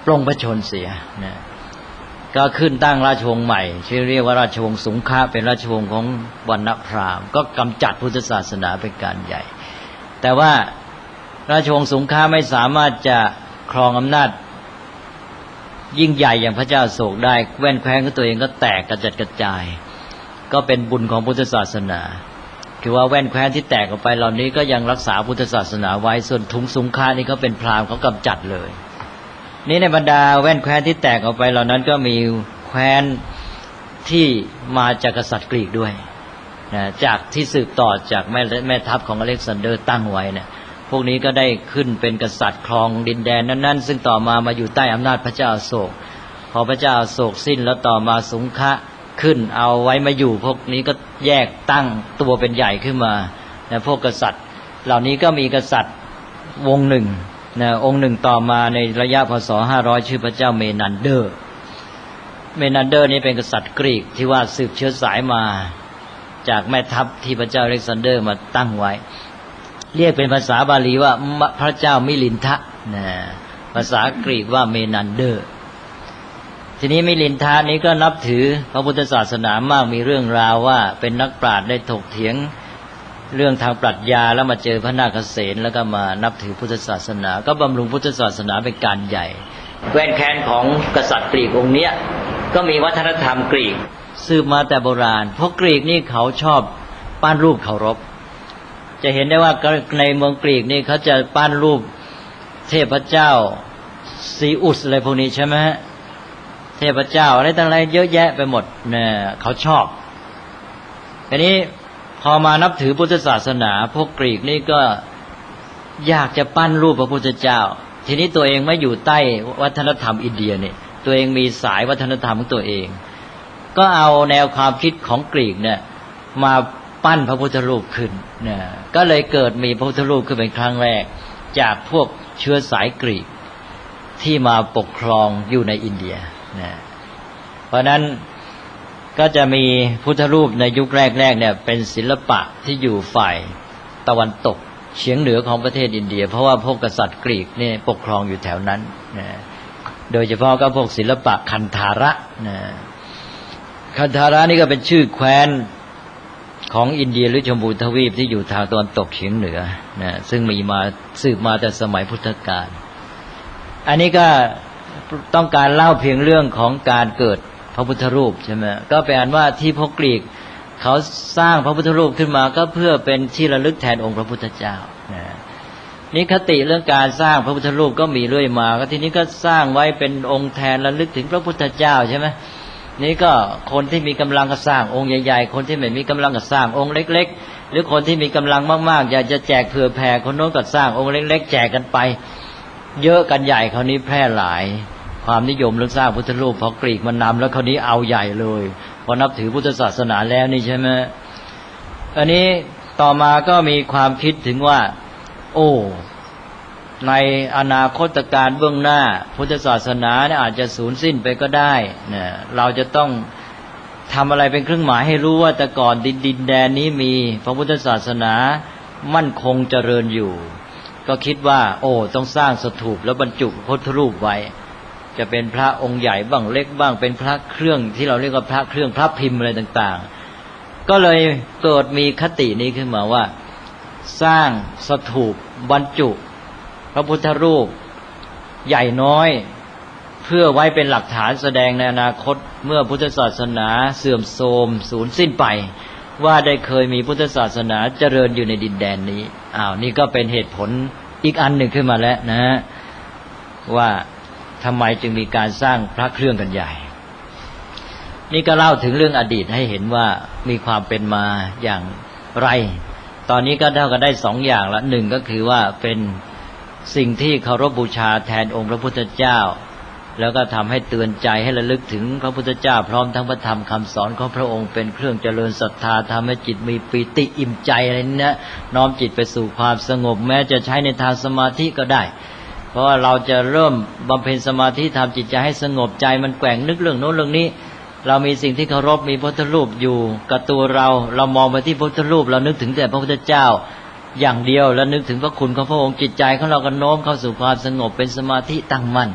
ปลงพระชนเสียนะก็ขึ้นตั้งราชวงศ์ใหม่ชื่อเรียกว่าราชวงศ์สุงฆะเป็นราชวงศ์ของวรรณพราหมณ์ก็กำจัดพุทธศาสนาเป็นการใหญ่แต่ว่าราชวงศ์สุงฆะไม่สามารถจะครองอำนาจยิ่งใหญ่อย่างพระเจ้าอโศกได้แว่นแคว้นของตัวเองก็แตกกระจัดกระจายก็เป็นบุญของพุทธศาสนาคือว่าแว่นแคว้นที่แตกออกไปเหล่านี้ก็ยังรักษาพุทธศาสนาไว้ส่วนทุงสุงฆะนี่เขาเป็นพราหมณ์เขากำจัดเลยนี่ในบรรดาแว่นแคว้นที่แตกออกไปเหล่านั้นก็มีแคว้นที่มาจากกษัตริย์กรีกด้วยนะจากที่สืบต่อจากแม่ทัพของอเล็กซานเดอร์ตั้งไว้เนี่ยพวกนี้ก็ได้ขึ้นเป็นกษัตริย์ครองดินแดนนั้นๆซึ่งต่อมาอยู่ใต้อำนาจพระเจ้าอโศกพอพระเจ้าอโศกสิ้นแล้วต่อมาสุงฆะขึ้นเอาไว้มาอยู่พวกนี้ก็แยกตั้งตัวเป็นใหญ่ขึ้นมานะพวกกษัตริย์เหล่านี้ก็มีกษัตริย์วงหนึ่งนะองค์หนึ่งต่อมาในระยะพศ500ชื่อพระเจ้าเมนันเดอร์นี้เป็นกษัตริย์กรีกที่ว่าสืบเชื้อสายมาจากแม่ทัพที่พระเจ้าอเล็กซานเดอร์มาตั้งไว้เรียกเป็นภาษาบาลีว่าพระเจ้ามิลินทะนะภาษากรีกว่าเมนันเดอร์ทีนี้มิลินทะนี้ก็นับถือพระพุทธศาสนามากมีเรื่องราวว่าเป็นนักปราชญ์ได้ถกเถียงเรื่องทางปรัชญาแล้วมาเจอพระนาคเษนแล้วก็มานับถือพุทธศาสนาก็บำรุงพุทธศาสนาเป็นการใหญ่แว่นแคว้นของกษัตริย์กรีกองค์เนี้ยก็มีวัฒนธรรมกรีกสืบมาแต่โบราณเพราะกรีกนี่เขาชอบปั้นรูปเคารพจะเห็นได้ว่าในเมืองกรีกนี่เขาจะปั้นรูปเทพเจ้าซีอุสอะไรพวกนี้ใช่ไหมฮะเทพเจ้าอะไรต่างๆเยอะแยะไปหมดเนี่ยเขาชอบทีนี้พอมานับถือพุทธศาสนาพวกกรีกนี่ก็อยากจะปั้นรูปพระพุทธเจ้าทีนี้ตัวเองไม่อยู่ใต้วัฒนธรรมอินเดียเนี่ยตัวเองมีสายวัฒนธรรมของตัวเองก็เอาแนวความคิดของกรีกเนี่ยมาปั้นพระพุทธรูปขึ้นเนี่ยก็เลยเกิดมีพระพุทธรูปขึ้นเป็นครั้งแรกจากพวกเชื้อสายกรีกที่มาปกครองอยู่ในอินเดียนะเพราะนั้นก็จะมีพุทธรูปในยุคแรกๆเนี่ยเป็นศิลปะที่อยู่ฝ่ายตะวันตกเฉียงเหนือของประเทศอินเดียเพราะว่าพวกกษัตริย์กรีกนี่ปกครองอยู่แถวนั้นนะโดยเฉพาะก็พวกศิลปะคันธาระนะคันธาระนี่ก็เป็นชื่อแคว้นของอินเดียหรือชมพูทวีปที่อยู่ทางตะวันตกเฉียงเหนือนะซึ่งมีมาสืบมาแต่สมัยพุทธกาลอันนี้ก็ต้องการเล่าเพียงเรื่องของการเกิดพระพุทธรูปใช่ไหมก็แปลว่าที่พวกกรีกเขาสร้างพระพุทธรูปขึ้นมาก็เพื่อเป็นที่ระลึกแทนองค์พระพุทธเจ้านี่คติเรื่องการสร้างพระพุทธรูปก็มีเรื่อยมาก็ทีนี้ก็สร้างไว้เป็นองค์แทนระลึกถึงพระพุทธเจ้าใช่ไหมนี่ก็คนที่มีกำลังก็สร้างองค์ใหญ่ๆคนที่ไม่มีกำลังก็สร้างองค์เล็กๆหรือคนที่มีกำลังมากๆอยากจะแจกเผื่อแผ่คนโน้นก็สร้างองค์เล็กๆแจกกันไปเยอะกันใหญ่คราวนี้แพร่หลายความนิยมเรื่องสร้างพุทธรูปพอกรีกมันนำแล้วคราวนี้เอาใหญ่เลยพอนับถือพุทธศาสนาแล้วนี่ใช่ไหมอันนี้ต่อมาก็มีความคิดถึงว่าโอ้ในอนาคตการเบื้องหน้าพุทธศาสนาเนี่ยอาจจะสูญสิ้นไปก็ได้เนี่ยเราจะต้องทำอะไรเป็นเครื่องหมายให้รู้ว่าแต่ก่อนดินแดนนี้มีพระพุทธศาสนามั่นคงเจริญอยู่ก็คิดว่าโอ้ต้องสร้างสถูปแล้วบรรจุพุทธรูปไว้จะเป็นพระองค์ใหญ่บ้างเล็กบ้างเป็นพระเครื่องที่เราเรียกว่าพระเครื่องพระพิมพ์อะไรต่างๆก็เลยเกิดมีคตินี้ขึ้นมาว่าสร้างสถูปบรรจุพระพุทธรูปใหญ่น้อยเพื่อไว้เป็นหลักฐานแสดงในอนาคตเมื่อพุทธศาสนาเสื่อมโทรมสูญสิ้นไปว่าได้เคยมีพุทธศาสนาเจริญอยู่ในดินแดนนี้นี่ก็เป็นเหตุผลอีกอันหนึ่งขึ้นมาแล้วนะว่าทำไมจึงมีการสร้างพระเครื่องกันใหญ่นี่ก็เล่าถึงเรื่องอดีตให้เห็นว่ามีความเป็นมาอย่างไรตอนนี้ก็เท่ากันได้สองอย่างละหนึ่งก็คือว่าเป็นสิ่งที่เคารพบูชาแทนองค์พระพุทธเจ้าแล้วก็ทำให้เตือนใจให้ระลึกถึงพระพุทธเจ้าพร้อมทั้งพระธรรมคำสอนของพระองค์เป็นเครื่องเจริญศรัทธาทำให้จิตมีปีติอิ่มใจอะไรนี้นะน้อมจิตไปสู่ความสงบแม้จะใช้ในทางสมาธิก็ได้เพราะว่าเราจะเริ่มบำเพ็ญสมาธิทำจิตใจให้สงบใจมันแกว่งนึกเรื่องโน้นเรื่องนี้เรามีสิ่งที่เคารพมีพระพุทธรูปอยู่กับตัวเรามองไปที่พระพุทธรูปเรานึกถึงแต่พระพุทธเจ้าอย่างเดียวแล้วนึกถึงพระคุณของพระองค์จิตใจของเราก็โน้มเข้าสู่ความสงบเป็นสมาธิตั้งมั่น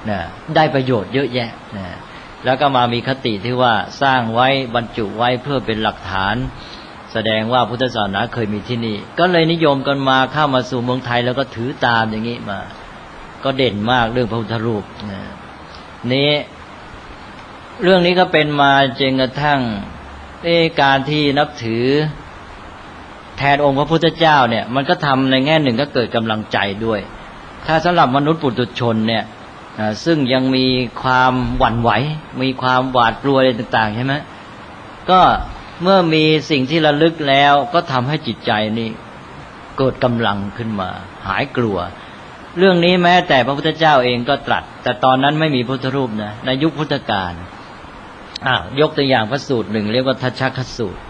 นะได้ประโยชน์เยอะแยะนะแล้วก็มามีคติที่ว่าสร้างไว้บรรจุไว้เพื่อเป็นหลักฐานแสดงว่าพุทธศาสนาเคยมีที่นี่ก็เลยนิยมกันมาเข้ามาสู่เมืองไทยแล้วก็ถือตามอย่างนี้มาก็เด่นมากเรื่องพระพุทธรูปนะนี้เรื่องนี้ก็เป็นมาจนกระทั่งการที่นับถือแทนองค์พระพุทธเจ้าเนี่ยมันก็ทำในแง่หนึ่งก็เกิดกำลังใจด้วยถ้าสำหรับมนุษย์ปุถุชนเนี่ยซึ่งยังมีความหวั่นไหวมีความหวาดกลัวอะไรต่างๆใช่ไหมก็เมื่อมีสิ่งที่ระลึกแล้วก็ทำให้จิตใจนี่เกิดกำลังขึ้นมาหายกลัวเรื่องนี้แม้แต่พระพุทธเจ้าเองก็ตรัสแต่ตอนนั้นไม่มีพุทธรูปนะในยุคพุทธกาลยกตัวอย่างพระสูตรหนึ่งเรียกว่าทัชชคสูตร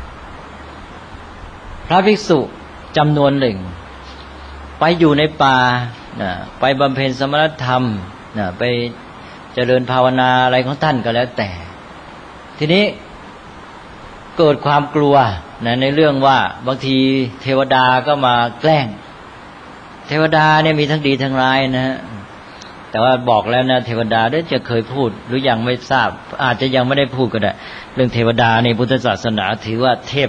พระภิกษุจำนวนหนึ่งไปอยู่ในป่าไปบำเพ็ญสมณธรรมไปเจริญภาวนาอะไรของท่านก็แล้วแต่ทีนี้เกิดความกลัวในเรื่องว่าบางทีเทวดาก็มาแกล้งเทวดาเนี่ยมีทั้งดีทั้งร้ายนะฮะแต่ว่าบอกแล้วนะเทวดาได้จะเคยพูดหรือยังไม่ทราบอาจจะยังไม่ได้พูดก็ได้เรื่องเทวดาในพุทธศาสนาถือว่าเทพ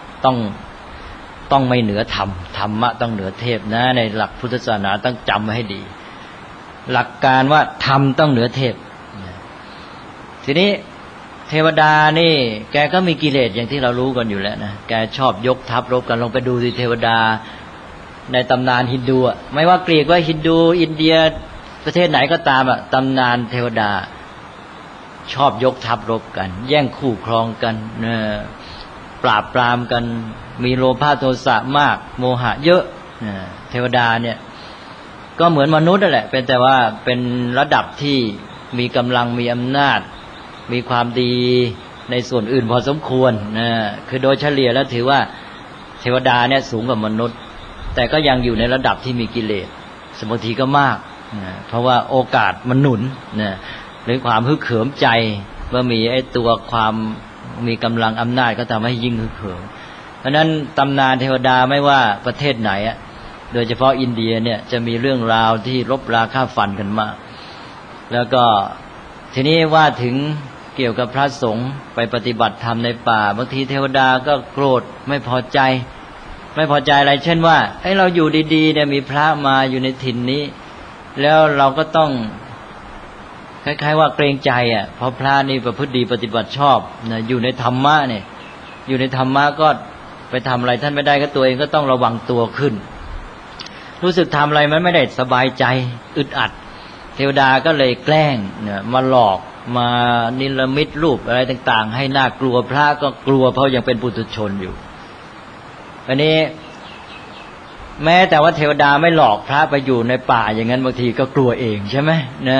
ต้องไม่เหนือธรรมธรรมะต้องเหนือเทพนะในหลักพุทธศาสนาต้องจำไว้ให้ดีหลักการว่าธรรมต้องเหนือเทพทีนี้เทวดานี่แกก็มีกิเลสอย่างที่เรารู้กันอยู่แล้วนะแกชอบยกทัพรบกันลองไปดูสิเทวดาในตำนานฮินดูไม่ว่ากรีกว่าฮินดูอินเดียประเทศไหนก็ตามตำนานเทวดาชอบยกทัพรบกันแย่งคู่ครองกันปราบปรามกันมีโลภะโทสะมากโมหะเยอะเทวดาเนี่ยก็เหมือนมนุษย์นั่นแหละเป็นแต่ว่าเป็นระดับที่มีกำลังมีอำนาจมีความดีในส่วนอื่นพอสมควรคือโดยเฉลี่ยแล้วถือว่าเทวดาเนี่ยสูงกว่ามนุษย์แต่ก็ยังอยู่ในระดับที่มีกิเลสบางทีก็มากเพราะว่าโอกาสมันหนุนหรือความฮึกเหิมใจเมื่อมีตัวความมีกำลังอำนาจก็ทำให้ยิ่งฮึกเหิมเพราะนั้นตำนานเทวดาไม่ว่าประเทศไหนโดยเฉพาะอินเดียเนี่ยจะมีเรื่องราวที่รบราฆ่าฟันกันมากแล้วก็ทีนี้ว่าถึงเกี่ยวกับพระสงฆ์ไปปฏิบัติธรรมในป่าบางทีเทวดาก็โกรธไม่พอใจอะไรเช่นว่าเราอยู่ดีๆเนี่ยมีพระมาอยู่ในถิ่นนี้แล้วเราก็ต้องคล้ายๆว่าเกรงใจเพราะพระนี่ประพฤติดีปฏิบัติชอบอยู่ในธรรมะเนี่ยอยู่ในธรรมะก็ไปทำอะไรท่านไม่ได้ก็ตัวเองก็ต้องระวังตัวขึ้นรู้สึกทำอะไรมันไม่ได้สบายใจอึดอัดเทวดาก็เลยแกล้งมาหลอกมานิรมิตรูปอะไรต่างๆให้น่ากลัวพระก็กลัวเพราะยังเป็นปุถุชนอยู่อันนี้แม้แต่ว่าเทวดาไม่หลอกพระไปอยู่ในป่าอย่างนั้นบางทีก็กลัวเองใช่ไหม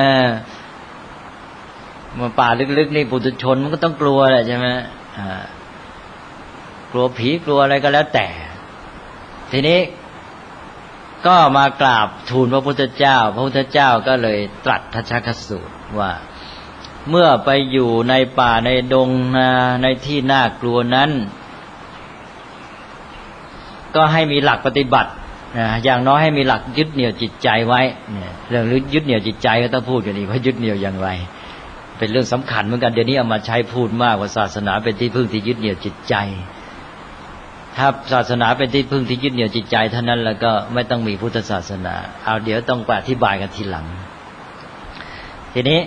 มาป่าลึกๆนี่ปุถุชนมันก็ต้องกลัวแหละใช่ไหมกลัวผีกลัวอะไรก็แล้วแต่ทีนี้ก็มากราบทูลพระพุทธเจ้าพระพุทธเจ้าก็เลยตรัสทัชชคสูตรว่าเมื่อไปอยู่ในป่าในดงในที่น่ากลัวนั้นก็ให้มีหลักปฏิบัติอย่างน้อยให้มีหลักยึดเหนี่ยวจิตใจไว้เรื่องยึดเหนี่ยวจิตใจก็ต้องพูดกันอีกว่ายึดเหนี่ยวอย่างไรเป็นเรื่องสำคัญเหมือนกันเดี๋ยวนี้เอามาใช้พูดมากว่าศาสนาเป็นที่พึ่งที่ยึดเหนี่ยวจิตใจถ้าศาสนาเป็นที่พึ่งที่ยึดเหนี่ยวจิตใจเท่านั้นแล้วก็ไม่ต้องมีพุทธศาสนาเอาเดี๋ยวต้องอธิบายกันทีหลังทีนี้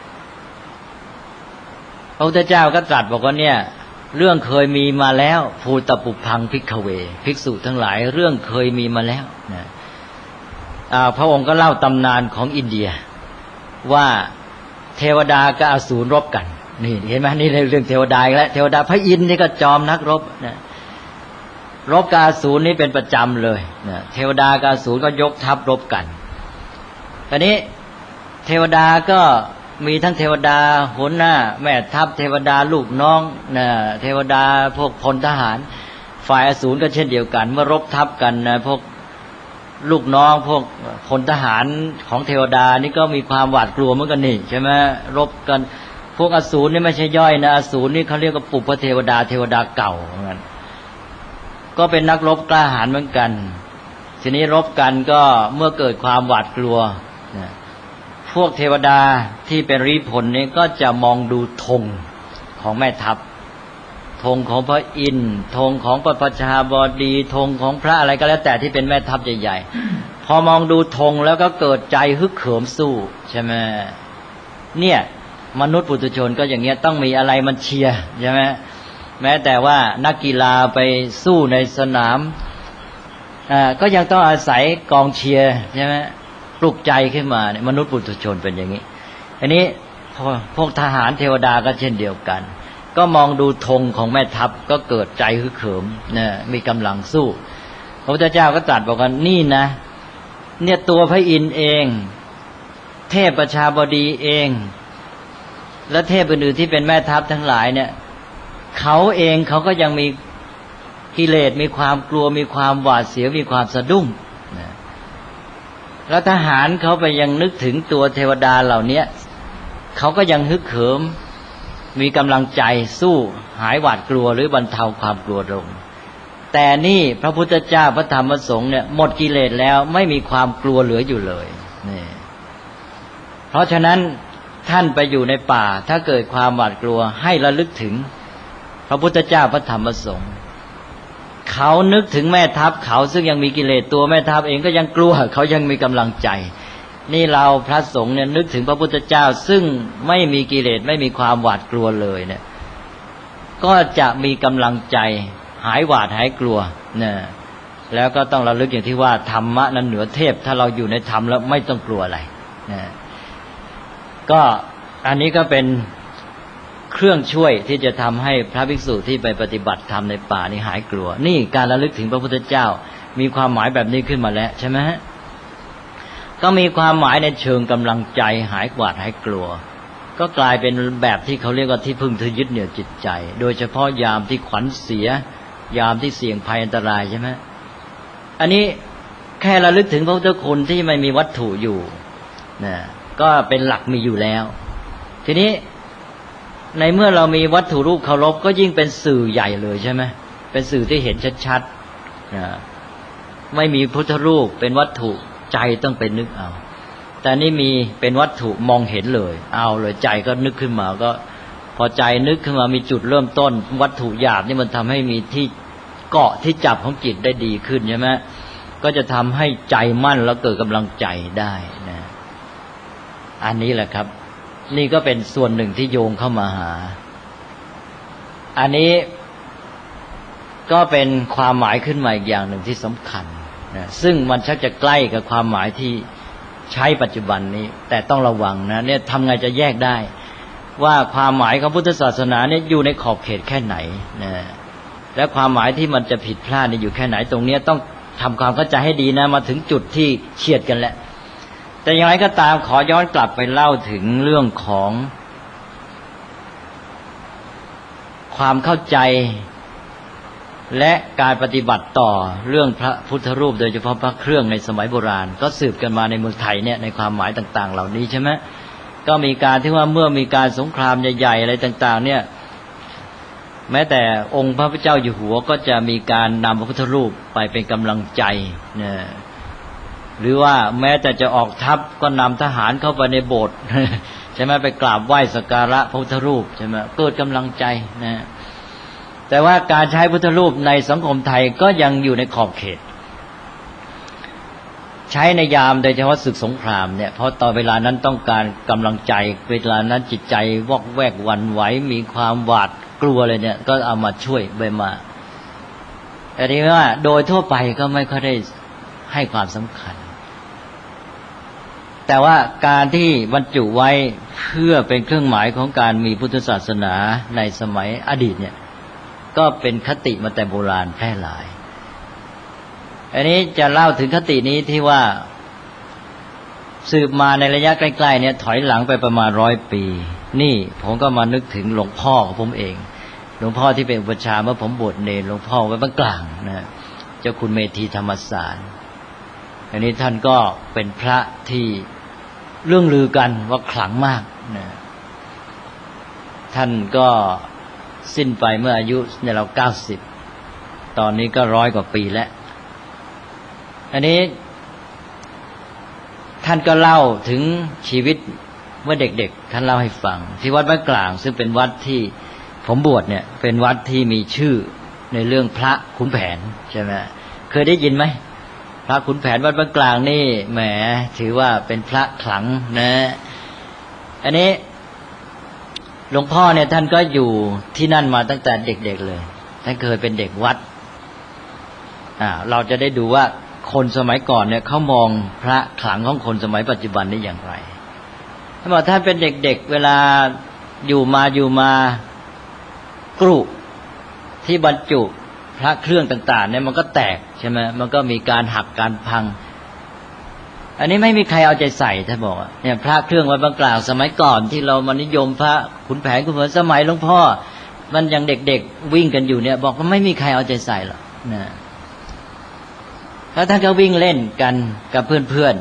พระพุทธเจ้าก็ตรัสบอกว่าเนี่ยเรื่องเคยมีมาแล้วภูตปุพังภิกขเวภิกษุทั้งหลายเรื่องเคยมีมาแล้วพระองค์ก็เล่าตำนานของอินเดียว่าเทวดากับอสูรรบกันนี่เห็นไหมนี่เรื่องเทวดาแล้วเทวดาพระอินทร์นี่ก็จอมนักรบรบกับอสูรนี่เป็นประจำเลยเทวดากับอสูรก็ยกทัพรบกันตอนนี้เทวดาก็มีทั้งเทวดาหัวหน้าแม่ทัพเทวดาลูกน้องเทวดาพวกพลทหารฝ่ายอสูรก็เช่นเดียวกันเมื่อรบทัพกันพวกลูกน้องพวกพลทหารของเทวดานี่ก็มีความหวาดกลัวเหมือนกันนี่ใช่ไหมรบกันพวกอสูรนี่ไม่ใช่ย่อยนะอสูรนี่เขาเรียกว่าปุพเทวดาเทวดาเก่าเหมือนกันก็เป็นนักรบกล้าหาญเหมือนกันทีนี้รบกันก็เมื่อเกิดความหวาดกลัวพวกเทวดาที่เป็นริพลนี้ก็จะมองดูธงของแม่ทัพธงของพระอินทร์ธงของพระประชาบดีธงของพระอะไรก็แล้วแต่ที่เป็นแม่ทัพใหญ่ๆพอมองดูธงแล้วก็เกิดใจฮึกเหิมสู้ใช่ไหมเนี่ยมนุษย์ปุถุชนก็อย่างเงี้ยต้องมีอะไรมันเชียร์ใช่ไหมแม้แต่ว่านักกีฬาไปสู้ในสนามก็ยังต้องอาศัยกองเชียร์ใช่ไหมปลุกใจขึ้นมาเนี่ยมนุษย์ปุถุชนเป็นอย่างนี้อันนี้พวกทหารเทวดาก็เช่นเดียวกันก็มองดูธงของแม่ทัพก็เกิดใจฮึกเหิมเนี่ยมีกำลังสู้พระพุทธเจ้าก็ตรัสบอกว่านี่นะเนี่ยตัวพระอินทร์เองเทพประชาบดีเองและเทพอื่นๆที่เป็นแม่ทัพทั้งหลายเนี่ยเขาเองเขาก็ยังมีกิเลสมีความกลัวมีความหวาดเสียวมีความสะดุ้งแล้วทหารเขาไปยังนึกถึงตัวเทวดาเหล่านี้เขาก็ยังฮึกเหิมมีกำลังใจสู้หายหวาดกลัวหรือบรรเทาความกลัวลงแต่นี่พระพุทธเจ้าพระธรรมพระสงฆ์เนี่ยหมดกิเลสแล้วไม่มีความกลัวเหลืออยู่เลยนี่เพราะฉะนั้นท่านไปอยู่ในป่าถ้าเกิดความหวาดกลัวให้ระลึกถึงพระพุทธเจ้าพระธรรมพระสงฆ์เขานึกถึงแม่ทัพเขาซึ่งยังมีกิเลสตัวแม่ทัพเองก็ยังกลัวเขายังมีกำลังใจนี่เราพระสงฆ์เนี่ยนึกถึงพระพุทธเจ้าซึ่งไม่มีกิเลสไม่มีความหวาดกลัวเลยเนี่ยก็จะมีกำลังใจหายหวาดหายกลัวเนี่ยแล้วก็ต้องระลึกอย่างที่ว่าธรรมะนั้นเหนือเทพถ้าเราอยู่ในธรรมแล้วไม่ต้องกลัวอะไรเนี่ยก็อันนี้ก็เป็นเครื่องช่วยที่จะทำให้พระภิกษุที่ไปปฏิบัติธรรมในป่านี้หายกลัวนี่การระลึกถึงพระพุทธเจ้ามีความหมายแบบนี้ขึ้นมาแล้วใช่ไหมฮะก็มีความหมายในเชิงกำลังใจหายหวาดหายกลัวก็กลายเป็นแบบที่เขาเรียกว่าที่พึ่งที่ยึดเหนี่ยวจิตใจโดยเฉพาะยามที่ขวัญเสียยามที่เสี่ยงภัยอันตรายใช่ไหมอันนี้แค่ระลึกถึงพระพุทธคุณที่ไม่มีวัตถุอยู่นะก็เป็นหลักมีอยู่แล้วทีนี้ในเมื่อเรามีวัตถุรูปเคารพก็ยิ่งเป็นสื่อใหญ่เลยใช่ไหมเป็นสื่อที่เห็นชัดๆนะไม่มีพุทธรูปเป็นวัตถุใจต้องไปนึกเอาแต่นี่มีเป็นวัตถุมองเห็นเลยเอาเลยใจก็นึกขึ้นมาก็พอใจนึกขึ้นมามีจุดเริ่มต้นวัตถุหยาบนี่มันทำให้มีที่เกาะที่จับของจิตได้ดีขึ้นใช่ไหมก็จะทำให้ใจมั่นแล้วเกิดกำลังใจได้นะอันนี้แหละครับนี่ก็เป็นส่วนหนึ่งที่โยงเข้ามาหาอันนี้ก็เป็นความหมายขึ้นมาอีกอย่างหนึ่งที่สำคัญนะซึ่งมันชักจะใกล้กับความหมายที่ใช้ปัจจุบันนี้แต่ต้องระวังนะเนี่ยทำไงจะแยกได้ว่าความหมายของพุทธศาสนาเนี่ยอยู่ในขอบเขตแค่ไหนนะและความหมายที่มันจะผิดพลาดนี่อยู่แค่ไหนตรงนี้ต้องทำความเข้าใจให้ดีนะมาถึงจุดที่เฉียดกันแล้วแต่อย่างไรก็ตามขอย้อนกลับไปเล่าถึงเรื่องของความเข้าใจและการปฏิบัติต่อเรื่องพระพุทธรูปโดยเฉพาะพระเครื่องในสมัยโบราณก็สืบกันมาในเมืองไทยเนี่ยในความหมายต่างๆเหล่านี้ใช่ไหมก็มีการที่ว่าเมื่อมีการสงครามใหญ่ๆอะไรต่างๆเนี่ยแม้แต่องค์พระพุทธเจ้าอยู่หัวก็จะมีการนำพระพุทธรูปไปเป็นกำลังใจเนี่ยหรือว่าแม้แต่จะออกทัพก็นำทหารเข้าไปในโบสถ์ใช่ไหมไปกราบไหว้สักการะพระพุทธรูปใช่ไหมเกิดกำลังใจนะแต่ว่าการใช้พุทธรูปในสังคมไทยก็ยังอยู่ในขอบเขตใช้ในยามโดยเฉพาะศึกสงครามเนี่ยเพราะตอนเวลานั้นต้องการกำลังใจเวลานั้นจิตใจวอกแวกหวั่นไหวมีความหวาดกลัวเลยเนี่ยก็เอามาช่วยไปมาแต่ทีนี้ว่าโดยทั่วไปก็ไม่ค่อยได้ให้ความสำคัญแต่ว่าการที่บรรจุไว้เพื่อเป็นเครื่องหมายของการมีพุทธศาสนาในสมัยอดีตเนี่ยก็เป็นคติมาแต่โบราณแพร่หลายอันนี้จะเล่าถึงคตินี้ที่ว่าสืบมาในระยะใกล้ๆเนี่ยถอยหลังไปประมาณ100 ปีนี่ผมก็มานึกถึงหลวงพ่อของผมเองหลวงพ่อที่เป็นอุปัชฌาย์เมื่อผมบวชเนรหลวงพ่อไว้บ้านกลางนะเจ้าคุณเมธีธรรมสารอันนี้ท่านก็เป็นพระที่เรื่องลือกันว่าขลังมากนะท่านก็สิ้นไปเมื่ออายุในเรา90ตอนนี้ก็100 กว่าปีแล้วอันนี้ท่านก็เล่าถึงชีวิตเมื่อเด็กๆท่านเล่าให้ฟังที่วัดบ้านกลางซึ่งเป็นวัดที่ผมบวชเนี่ยเป็นวัดที่มีชื่อในเรื่องพระขุนแผนใช่ไหมเคยได้ยินไหมพระขุนแผนวัดบ้านกลางนี่แหมถือว่าเป็นพระขลังนะอันนี้หลวงพ่อเนี่ยท่านก็อยู่ที่นั่นมาตั้งแต่เด็กๆเลยท่านเคยเป็นเด็กวัดเราจะได้ดูว่าคนสมัยก่อนเนี่ยเขามองพระขลังของคนสมัยปัจจุบันนี่อย่างไรท่านบอกท่านเป็นเด็กๆเวลาอยู่มากรุที่บรรจุพระเครื่องต่างๆเนี่ยมันก็แตกใช่ไหมมันก็มีการหักการพังอันนี้ไม่มีใครเอาใจใส่ท่านบอกเนี่ยพระเครื่องวัดบางกลางสมัยก่อนที่เรามานิยมพระขุนแผนขุนแผนสมัยหลวงพ่อมันยังเด็กๆวิ่งกันอยู่เนี่ยบอกว่าไม่มีใครเอาใจใส่หรอกนะแล้วท่านก็วิ่งเล่นกันกับเพื่อน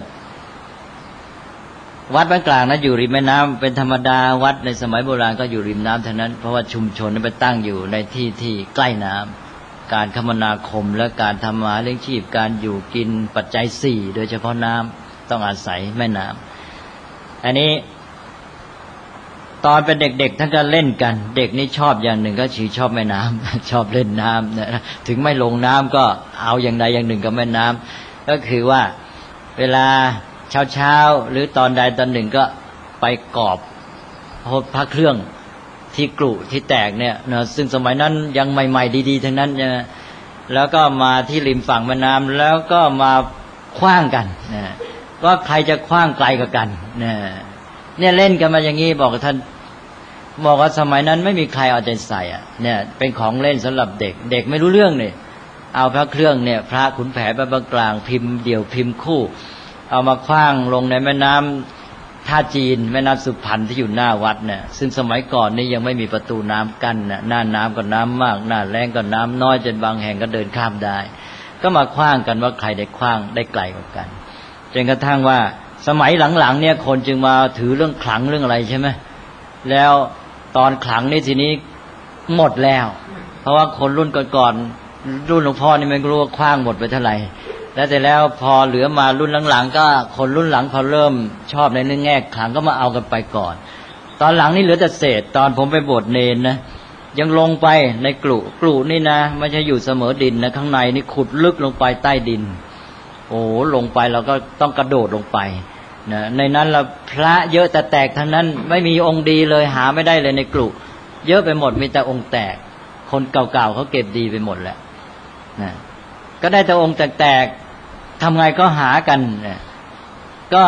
ๆวัดบ้านกลางนะอยู่ริมแม่น้ำเป็นธรรมดาวัดในสมัยโบราณก็อยู่ริมน้ำเท่านั้นเพราะว่าชุมชนนั้นไปตั้งอยู่ในที่ที่ใกล้น้ำการคมนาคมและการทำมาเลี้ยงชีพการอยู่กินปัจจัยสี่โดยเฉพาะน้ำต้องอาศัยแม่น้ำอันนี้ตอนเป็นเด็กๆท่านก็เล่นกันเด็กนี่ชอบอย่างหนึ่งก็ชอบแม่น้ำ ชอบเล่นน้ำนะถึงไม่ลงน้ำก็เอาอย่างใดอย่างหนึ่งกับแม่น้ำก็คือว่าเวลาเช้าหรือตอนใดตอนหนึ่งก็ไปกอบพระเครื่องที่กรุที่แตกเนี่ยนะซึ่งสมัยนั้นยังใหม่ๆดีๆทั้งนั้นนะแล้วก็มาที่ริมฝั่งแม่น้ำแล้วก็มาขว้างกันนะว่าใครจะขว้างไกลกว่ากันเนี่ยเล่นกันมาอย่างนี้บอกกับท่านบอกว่าสมัยนั้นไม่มีใครเอาใจใส่เนี่ยเป็นของเล่นสำหรับเด็กเด็กไม่รู้เรื่องเนี่ยเอาพระเครื่องเนี่ยพระขุนแผนบางกลางพิมพ์เดี่ยวพิมพ์คู่เอามาขว้างลงในแม่น้ำท่าจีนแม่น้ำสุพรรณที่อยู่หน้าวัดเนี่ยซึ่งสมัยก่อนนี่ยังไม่มีประตูน้ำกั้นหน้าน้ำก็น้ำมากหน้าแล้งก็น้ำน้อยจนบางแห่งก็เดินข้ามได้ก็มาขว้างกันว่าใครได้ขว้างได้ไกลกว่ากันจนกระทั่งว่าสมัยหลังๆเนี่ยคนจึงมาถือเรื่องขลังเรื่องอะไรใช่ไหมแล้วตอนขลังนี่ทีนี้หมดแล้วเพราะว่าคนรุ่นก่อนๆรุ่นหลวงพ่อนี่ไม่รู้ว่าขว้างหมดไปเท่าไหร่แล้วแต่แล้วพอเหลือมารุ่นหลังๆก็คนรุ่นหลังพอเริ่มชอบในเรื่องแง่ขลังก็มาเอากันไปก่อนตอนหลังนี่เหลือแต่เศษตอนผมไปบวชเนรนะยังลงไปในกรุนี่นะไม่ใช่อยู่เสมอดินนะข้างในนี่ขุดลึกลงไปใต้ดินโอ้ลงไปเราก็ต้องกระโดดลงไปนะในนั้นเราพระเยอะแต่แตกทั้งนั้นไม่มีองค์ดีเลยหาไม่ได้เลยในกรุเยอะไปหมดมีแต่องค์แตกคนเก่าๆเขาเก็บดีไปหมดแล้วนะก็ได้แต่องค์แตกๆทำไงก็หากันนะก็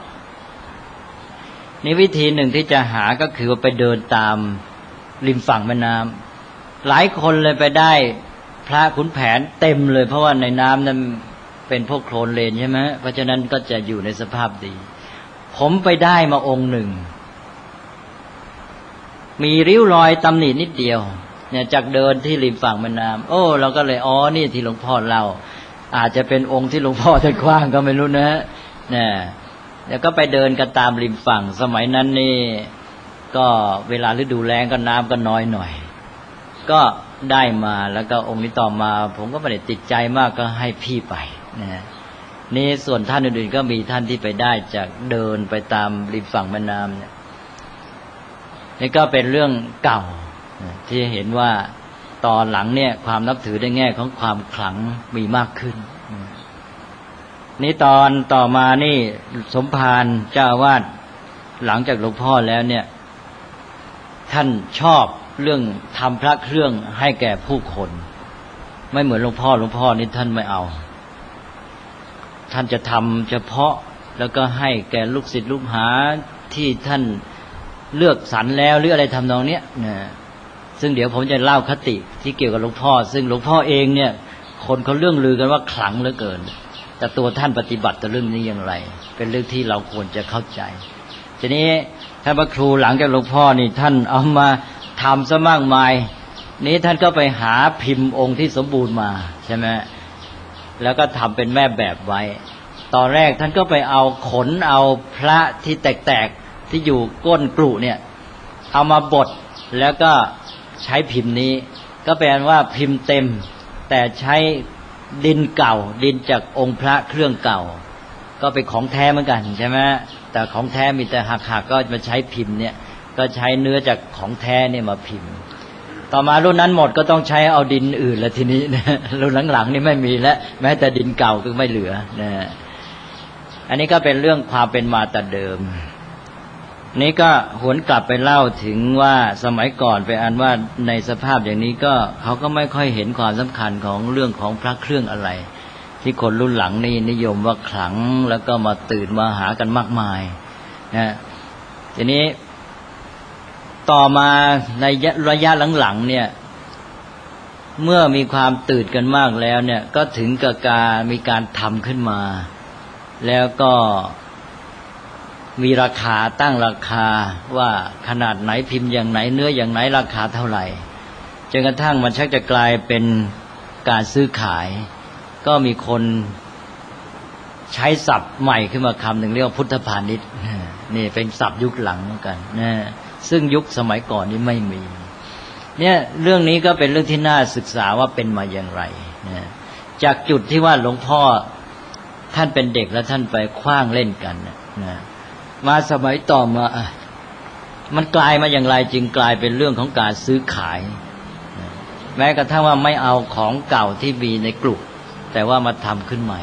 นี่วิธีหนึ่งที่จะหาก็คือว่าไปเดินตามริมฝั่งแม่น้ำหลายคนเลยไปได้พระขุนแผนเต็มเลยเพราะว่าในน้ำนั้นเป็นพวกโคลนเลนใช่ไหมเพราะฉะนั้นก็จะอยู่ในสภาพดีผมไปได้มาองค์หนึ่งมีริ้วรอยตำหนินิดเดียวเนี่ยจากเดินที่ริมฝั่งแม่น้ำโอ้เราก็เลยนี่ที่หลวงพ่อเล่าอาจจะเป็นองค์ที่หลวงพ่อท่านกว้างก็ไม่รู้นะเนี่ยแล้วก็ไปเดินกันตามริมฝั่งสมัยนั้นนี่ก็เวลาฤดูแล้งก็น้ำก็น้อยหน่อยก็ได้มาแล้วก็องค์นี้ต่อมาผมก็ไม่ได้ติดใจมากก็ให้พี่ไปนะนี่ส่วนท่านอื่นๆก็มีท่านที่ไปได้จากเดินไปตามริมฝั่งแม่น้ำเนี่ยนี่ก็เป็นเรื่องเก่าที่เห็นว่าตอนหลังเนี่ยความนับถือในแง่ของความขลังมีมากขึ้นนี่ตอนต่อมานี่สมภารเจ้าอาวาสหลังจากหลวงพ่อแล้วเนี่ยท่านชอบเรื่องทำพระเครื่องให้แก่ผู้คนไม่เหมือนหลวงพ่อนี่ท่านไม่เอาท่านจะทำเฉพาะแล้วก็ให้แก่ลูกศิษย์ลูกหาที่ท่านเลือกสรรแล้วหรืออะไรทำนองเนี้ยนะซึ่งเดี๋ยวผมจะเล่าคติที่เกี่ยวกับหลวงพ่อซึ่งหลวงพ่อเองเนี่ยคนเขาเรื่องลือกันว่าขลังเหลือเกินแต่ตัวท่านปฏิบัติต่อเรื่องนี้อย่างไรเป็นเรื่องที่เราควรจะเข้าใจทีนี้ท่านพระครูหลังจากหลวงพ่อนี่ท่านเอามาทำซะมากมายนี้ท่านก็ไปหาพิมพ์องค์ที่สมบูรณ์มาใช่ไหมแล้วก็ทำเป็นแม่แบบไว้ตอนแรกท่านก็ไปเอาขนเอาพระที่แตกๆที่อยู่ก้นกรุเนี่ยเอามาบดแล้วก็ใช้พิมพ์นี้ก็แปลว่าพิมพ์เต็มแต่ใช้ดินเก่าดินจากองค์พระเครื่องเก่าก็ก็เป็นของแท้เหมือนกันใช่ไหมแต่ของแท้มีแต่หักก็มาใช้พิมพ์เนี่ยก็ใช้เนื้อจากของแท้เนี่ยมาพิมพ์ต่อมารุ่นนั้นหมดก็ต้องใช้เอาดินอื่นแล้วทีนี้นะรุ่นหลังๆนี่ไม่มีแล้วแม้แต่ดินเก่าก็ไม่เหลือนะอันนี้ก็เป็นเรื่องความเป็นมาแต่เดิมนี้ก็หวนกลับไปเล่าถึงว่าสมัยก่อนเป็นอันว่าในสภาพอย่างนี้ก็เขาก็ไม่ค่อยเห็นความสำคัญของเรื่องของพระเครื่องอะไรที่คนรุ่นหลังนี่นิยมว่าขลังแล้วก็มาตื่นมาหากันมากมายนะทีนี้ต่อมาในระยะหลังๆเนี่ยเมื่อมีความตื่นกันมากแล้วเนี่ยก็ถึงกับการมีการทำขึ้นมาแล้วก็มีราคาตั้งราคาว่าขนาดไหนพิมพ์อย่างไหนเนื้ออย่างไหนราคาเท่าไหร่จนกระทั่งมันชักจะกลายเป็นการซื้อขายก็มีคนใช้ศัพท์ใหม่ขึ้นมาคำหนึ่งเรียกว่าพุทธพาณิชย์นี่เป็นศัพท์ยุคหลังเหมือนกันนะซึ่งยุคสมัยก่อนนี้ไม่มีเนี่ยเรื่องนี้ก็เป็นเรื่องที่น่าศึกษาว่าเป็นมาอย่างไรนะจากจุดที่ว่าหลวงพ่อท่านเป็นเด็กแล้วท่านไปขว้างเล่นกันนะมาสมัยต่อมามันกลายมาอย่างไรจึงกลายเป็นเรื่องของการซื้อขายแม้กระทั่งว่าไม่เอาของเก่าที่มีในกลุ่มแต่ว่ามาทำขึ้นใหม่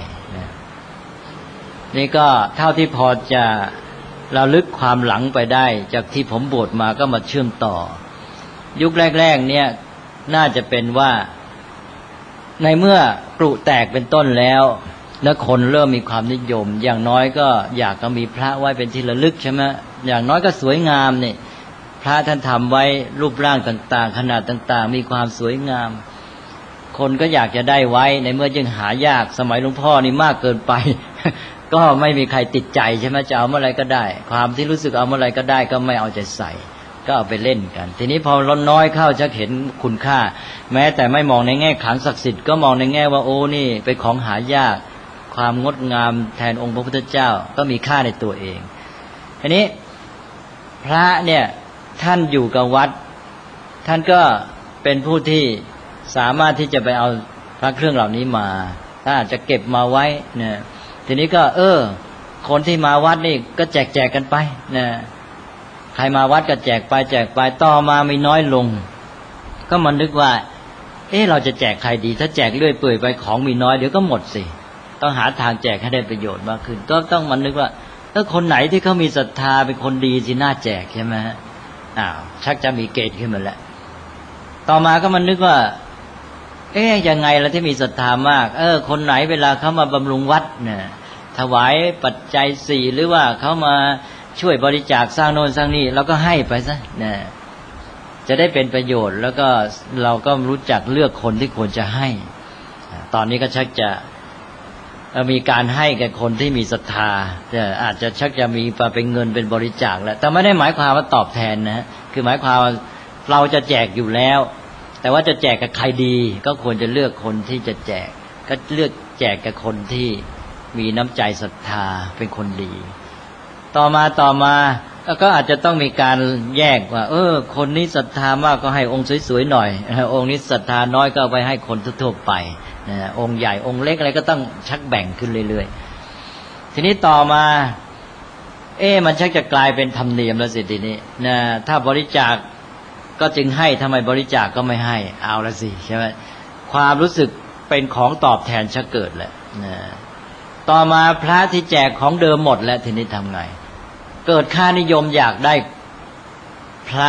นี่ก็เท่าที่พอจะระลึกความหลังไปได้จากที่ผมบวชมาก็มาเชื่อมต่อยุคแรกๆเนี่ยน่าจะเป็นว่าในเมื่อกลุ่มแตกเป็นต้นแล้วและคนเริ่มมีความนิยมอย่างน้อยก็อยากจะมีพระไว้เป็นที่ระลึกใช่ไหมอย่างน้อยก็สวยงามนี่พระท่านทำไว้รูปร่างต่างๆขนาดต่างๆมีความสวยงามคนก็อยากจะได้ไว้ในเมื่อยังหายากสมัยหลวงพ่อนี่มากเกินไป ก็ไม่มีใครติดใจใช่ไหมจะเอาเมื่อไรก็ได้ความที่รู้สึกเอาเมื่อไรก็ได้ก็ไม่เอาใจใส่ก็เอาไปเล่นกันทีนี้พอล้นน้อยเข้าจะเห็นคุณค่าแม้แต่ไม่มองในแง่ขลังศักดิ์สิทธิ์ก็มองในแง่ว่าโอ้นี่เป็นของหายากความงดงามแทนองค์พระพุทธเจ้าก็มีค่าในตัวเองทีนี้พระเนี่ยท่านอยู่กับวัดท่านก็เป็นผู้ที่สามารถที่จะไปเอาพระเครื่องเหล่านี้มาถ้าอาจจะเก็บมาไว้เนี่ยทีนี้ก็คนที่มาวัดนี่ก็แจกกันไปนะใครมาวัดก็แจกไปต่อมามีน้อยลงก็มันนึกว่าเราจะแจกใครดีถ้าแจกเรื่อยเปื่อยไปของมีน้อยเดี๋ยวก็หมดสิต้องหาทางแจกให้ได้ประโยชน์มากขึ้นก็ต้องมันนึกว่าถ้าคนไหนที่เขามีศรัทธาเป็นคนดีสิน่าแจกใช่ไหมฮะชักจะมีเกณฑ์ขึ้นมาแล้วต่อมาก็มันนึกว่ายังไงล่ะที่มีศรัทธามากคนไหนเวลาเขามาบำรุงวัดเนี่ยถวายปัจจัย4หรือว่าเขามาช่วยบริจาคสร้างโน่นสร้างนี่เราก็ให้ไปซะเนี่ยจะได้เป็นประโยชน์แล้วก็เราก็รู้จักเลือกคนที่ควรจะให้ตอนนี้ก็ชักจะมีการให้แก่คนที่มีศรัทธาอาจจะชักจะมีเป็นเงินเป็นบริจาคแล้วแต่ไม่ได้หมายความว่าตอบแทนนะคือหมายความว่าเราจะแจกอยู่แล้วแต่ว่าจะแจกกับใครดีก็ควรจะเลือกคนที่จะแจกก็เลือกแจกกับคนที่มีน้ำใจศรัทธาเป็นคนดีต่อมาก็อาจจะต้องมีการแยกว่าคนนี้ศรัทธามากก็ให้องค์สวยๆหน่อยองค์นี้ศรัทธาน้อยก็ไปให้คนทั่วๆไปองค์ใหญ่องค์เล็กอะไรก็ต้องชักแบ่งขึ้นเรื่อยๆทีนี้ต่อมามันชักจะกลายเป็นธรรมเนียมแล้วสิทีนี้นะถ้าบริจาคก็จึงให้ทำไมบริจาคก็ไม่ให้เอาละสิใช่ไหมความรู้สึกเป็นของตอบแทนชักเกิดแหละนะต่อมาพระที่แจกของเดิมหมดแล้วทีนี้ทำไงเกิดค่านิยมอยากได้พระ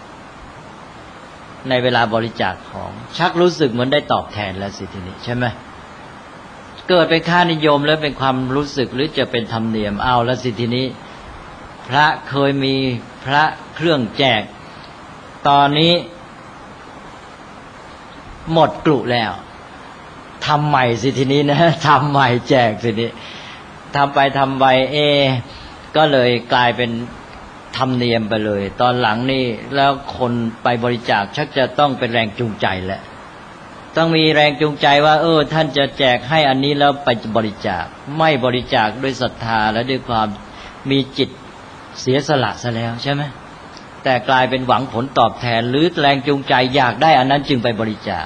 ในเวลาบริจาคของชักรู้สึกเหมือนได้ตอบแทนแล้วสิทีนี้ใช่ไหมเกิดเป็นค่านิยมแล้วเป็นความรู้สึกหรือจะเป็นธรรมเนียมเอาแล้วสิทีนี้พระเคยมีพระเครื่องแจกตอนนี้หมดกลุ่แล้วทำใหม่สิทีนี้นะทำใหม่แจกสิทีนี้ทำไปก็เลยกลายเป็นธรรมเนียมไปเลยตอนหลังนี่แล้วคนไปบริจาคชักจะต้องเป็นแรงจูงใจแหละต้องมีแรงจูงใจว่าท่านจะแจกให้อันนี้แล้วไปบริจาคไม่บริจาคด้วยศรัทธาและด้วยความมีจิตเสียสละซะแล้วใช่ไหมแต่กลายเป็นหวังผลตอบแทนหรือแรงจูงใจอยากได้อันนั้นจึงไปบริจาค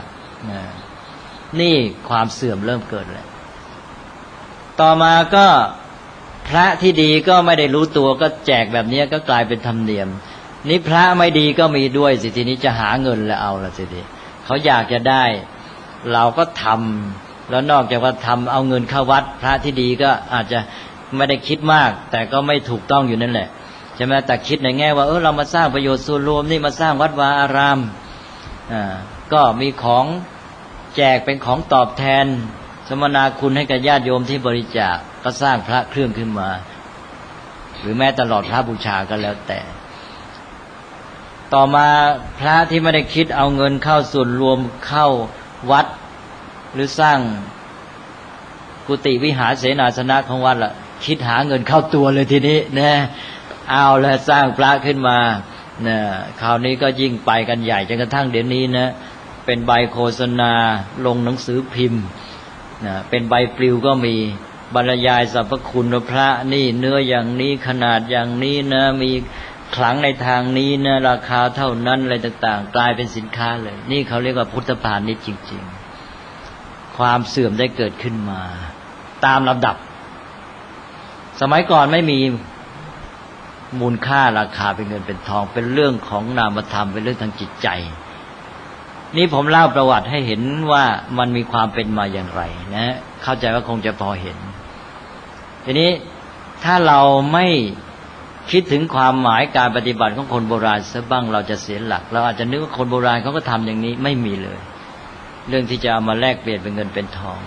นี่ความเสื่อมเริ่มเกิดแล้วต่อมาก็พระที่ดีก็ไม่ได้รู้ตัวก็แจกแบบนี้ก็กลายเป็นธรรมเนียมนี่พระไม่ดีก็มีด้วยสิทีนี้จะหาเงินแล้วเอาละสิทีเขาอยากจะได้เราก็ทำแล้วนอกจากว่าทำเอาเงินเข้าวัดพระที่ดีก็อาจจะไม่ได้คิดมากแต่ก็ไม่ถูกต้องอยู่นั่นแหละใช่ไหมแต่คิดในแง่ว่าเรามาสร้างประโยชน์ส่วนรวมนี่มาสร้างวัดวาอารามก็มีของแจกเป็นของตอบแทนสมนาคุณให้กับญาติโยมที่บริจาคก็สร้างพระเครื่องขึ้นมาหรือแม้ตลอดพระบูชาก็แล้วแต่ต่อมาพระที่ไม่ได้คิดเอาเงินเข้าส่วนรวมเข้าวัดหรือสร้างกุฏิวิหารเสนาสนะของวัดล่ะคิดหาเงินเข้าตัวเลยทีนี้นะเอาแล้วสร้างพระขึ้นมานะคราวนี้ก็ยิ่งไปกันใหญ่จนกระทั่งเดี๋ยวนี้นะเป็นใบโฆษณาลงหนังสือพิมพ์นะเป็นใบปลิวก็มีบรรยายสรรพคุณพระนี่เนื้ออย่างนี้ขนาดอย่างนี้นะมีขลังในทางนี้นะราคาเท่านั้นอะไรต่างๆกลายเป็นสินค้าเลยนี่เขาเรียกว่าพุทธพาณิชย์จริงๆความเสื่อมได้เกิดขึ้นมาตามลำดับสมัยก่อนไม่มีมูลค่าราคาเป็นเงินเป็นทองเป็นเรื่องของนามธรรมเป็นเรื่องทางจิตใจนี่ผมเล่าประวัติให้เห็นว่ามันมีความเป็นมาอย่างไรนะเข้าใจว่าคงจะพอเห็นทีนี้ถ้าเราไม่คิดถึงความหมายการปฏิบัติของคนโบราณซะบ้างเราจะเสียหลักเราอาจจะนึกว่าคนโบราณเขาก็ทำอย่างนี้ไม่มีเลยเรื่องที่จะเอามาแลกเปลี่ยนเป็นเงินเป็นทอง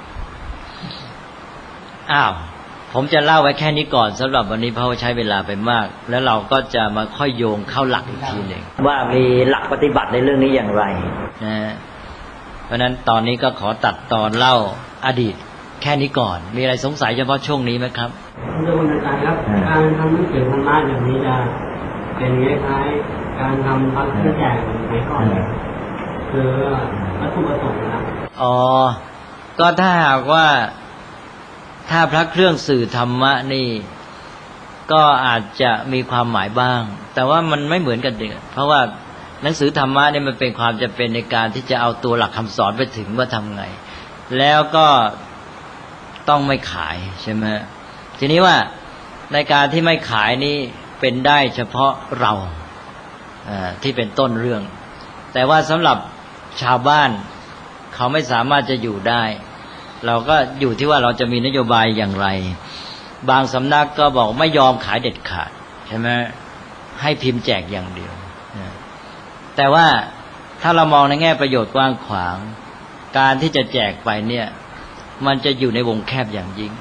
ผมจะเล่าไว้แค่นี้ก่อนสำหรับวันนี้เพราะว่าใช้เวลาไปมากแล้วเราก็จะมาค่อยโยงเข้าหลักอีกทีหนึ่งว่ามีหลักปฏิบัติในเรื่องนี้อย่างไรนะเพราะฉะนั้นตอนนี้ก็ขอตัดตอนเล่าอดีตแค่นี้ก่อนมีอะไรสงสัยเฉพาะช่วงนี้ไหมครับ
คุณจะบรรยายครับการทำหนังสือธรรมะอย่างนี้จะเป็นคล้ายๆการทำพักเครื่องแจกในก่อนคือวัตถุประสงค์นะครับ
ก็ถ้าหากว่าถ้าพระเครื่องสื่อธรรมะนี่ก็อาจจะมีความหมายบ้างแต่ว่ามันไม่เหมือนกันเลยเพราะว่าหนังสือธรรมะนี่มันเป็นความจำเป็นในการที่จะเอาตัวหลักคำสอนไปถึงว่าทำไงแล้วก็ต้องไม่ขายใช่ไหมทีนี้ว่าในการที่ไม่ขายนี่เป็นได้เฉพาะเราที่เป็นต้นเรื่องแต่ว่าสำหรับชาวบ้านเขาไม่สามารถจะอยู่ได้เราก็อยู่ที่ว่าเราจะมีนโยบายอย่างไรบางสำนักก็บอกไม่ยอมขายเด็ดขาดใช่ไหมให้พิมพ์แจกอย่างเดียวแต่ว่าถ้าเรามองในแง่ประโยชน์กว้างขวางการที่จะแจกไปเนี่ยมันจะอยู่ในวงแคบอย่างยิ่ง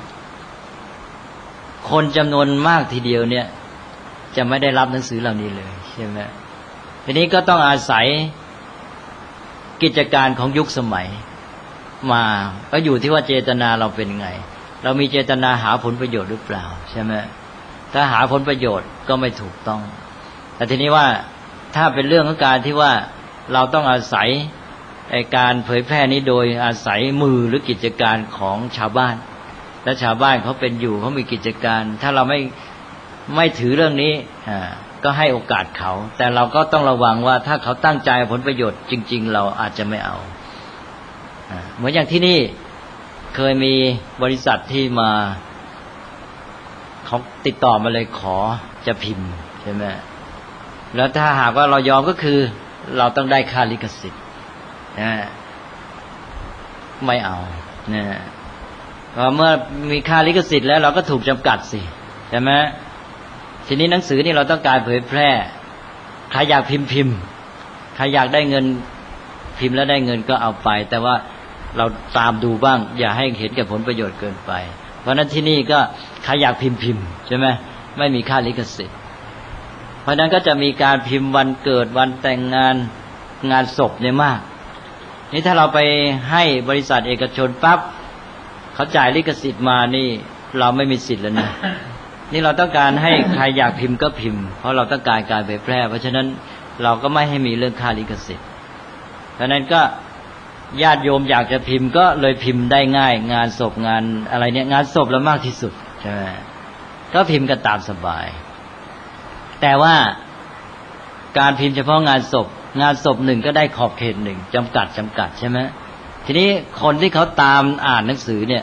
คนจำนวนมากทีเดียวเนี่ยจะไม่ได้รับหนังสือเหล่านี้เลยใช่ไหมทีนี้ก็ต้องอาศัยกิจการของยุคสมัยมาก็อยู่ที่ว่าเจตนาเราเป็นไงเรามีเจตนาหาผลประโยชน์หรือเปล่าใช่ไหมถ้าหาผลประโยชน์ก็ไม่ถูกต้องแต่ทีนี้ว่าถ้าเป็นเรื่องของการที่ว่าเราต้องอาศัยการเผยแพร่นี้โดยอาศัยมือหรือกิจการของชาวบ้านและชาวบ้านเขาเป็นอยู่เขามีกิจการถ้าเราไม่ถือเรื่องนี้ก็ให้โอกาสเขาแต่เราก็ต้องระวังว่าถ้าเขาตั้งใจผลประโยชน์จริงๆเราอาจจะไม่เอาเหมือนอย่างที่นี่เคยมีบริษัทที่มาเขาติดต่อมาเลยขอจะพิมพ์ใช่ไหมแล้วถ้าหากว่าเรายอมก็คือเราต้องได้ค่าลิขสิทธิ์ไม่เอาเมื่อมีค่าลิขสิทธิ์แล้วเราก็ถูกจำกัดสิใช่ไหมทีนี้หนังสือนี่เราต้องการเผยแพร่ใครอยากพิมพ์ใครอยากได้เงินพิมพ์แล้วได้เงินก็เอาไปแต่ว่าเราตามดูบ้างอย่าให้เห็นแก่ผลประโยชน์เกินไปเพราะนั้นที่นี่ก็ใครอยากพิมพ์ใช่ไหมไม่มีค่าลิขสิทธิ์เพราะนั้นก็จะมีการพิมพ์วันเกิดวันแต่งงานศพเนี่ยมากนี่ถ้าเราไปให้บริษัทเอกชนปั๊บเขาจ่ายลิขสิทธิ์มานี่เราไม่มีสิทธิ์แล้วนะนี่เราต้องการให้ใครอยากพิมพ์ก็พิมพ์เพราะเราต้องการการเผยแพร่เพราะฉะนั้นเราก็ไม่ให้มีเรื่องค่าลิขสิทธิ์เพราะนั้นก็ญาติโยมอยากจะพิมพ์ก็เลยพิมพ์ได้ง่ายงานศพงานอะไรเนี่ยงานศพแล้วมากที่สุดใช่ไหมก็พิมพ์กันตามสบายแต่ว่าการพิมพ์เฉพาะงานศพหนึ่งก็ได้ขอบเขตหนึ่งจำกัดใช่ไหมทีนี้คนที่เขาตามอ่านหนังสือเนี่ย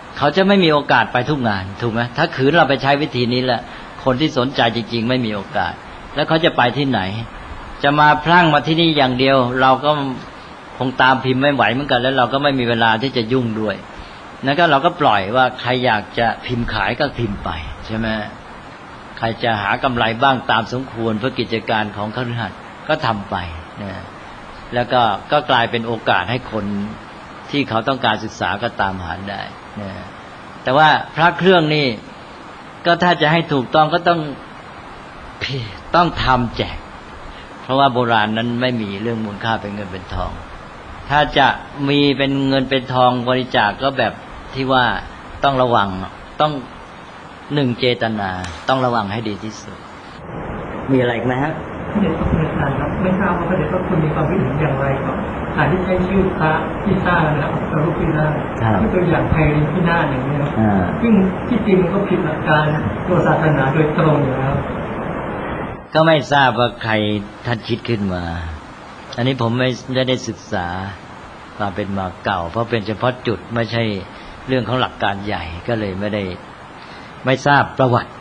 เขาจะไม่มีโอกาสไปทุกงานถูกไหมถ้าขืนเราไปใช้วิธีนี้แหละคนที่สนใจจริงๆไม่มีโอกาสแล้วเขาจะไปที่ไหนจะมาพลั่งมาที่นี่อย่างเดียวเราก็คงตามพิมพ์ไม่ไหวเหมือนกันแล้วเราก็ไม่มีเวลาที่จะยุ่งด้วยนั่นก็เราก็ปล่อยว่าใครอยากจะพิมพ์ขายก็พิมพ์ไปใช่ไหมใครจะหากำไรบ้างตามสมควรเพื่อกิจการของคฤหัสถ์ก็ทำไปนะแล้วก็กลายเป็นโอกาสให้คนที่เขาต้องการศึกษาก็ตามหาได้นะแต่ว่าพระเครื่องนี่ก็ถ้าจะให้ถูกต้องก็ต้องทำแจกเพราะว่าโบราณนั้นไม่มีเรื่องมูลค่าเป็นเงินเป็นทองถ้าจะมีเป็นเงินเป็นทองบริจาคก็แบบที่ว่าต้องระวังต้องเจตนาต้องระวังให้ดีที่สุดมีอะไรอีกไหมฮะ
พระเดชพระคุณอาจารย์ครับไม่ทราบว่าพระเดชพระคุณมีความคิดเห็นอย่างไรครับการที่ใช้ชื่อพระที่สร้างนะครับพระรูปที่สร้างที่ตัวอย่างไทยที่หน้าอย่างนี้ครับซึ่งที่จริงมันก็ผิดหลักการตัวศาสนาโดยตรงอยู่แล้ว
ก็ไม่ทราบว่าใครท่านคิดขึ้นมาอันนี้ผมไม่ได้ศึกษาความเป็นมาเก่าเพราะเป็นเฉพาะจุดไม่ใช่เรื่องของหลักการใหญ่ก็เลยไม่ทราบประวัติ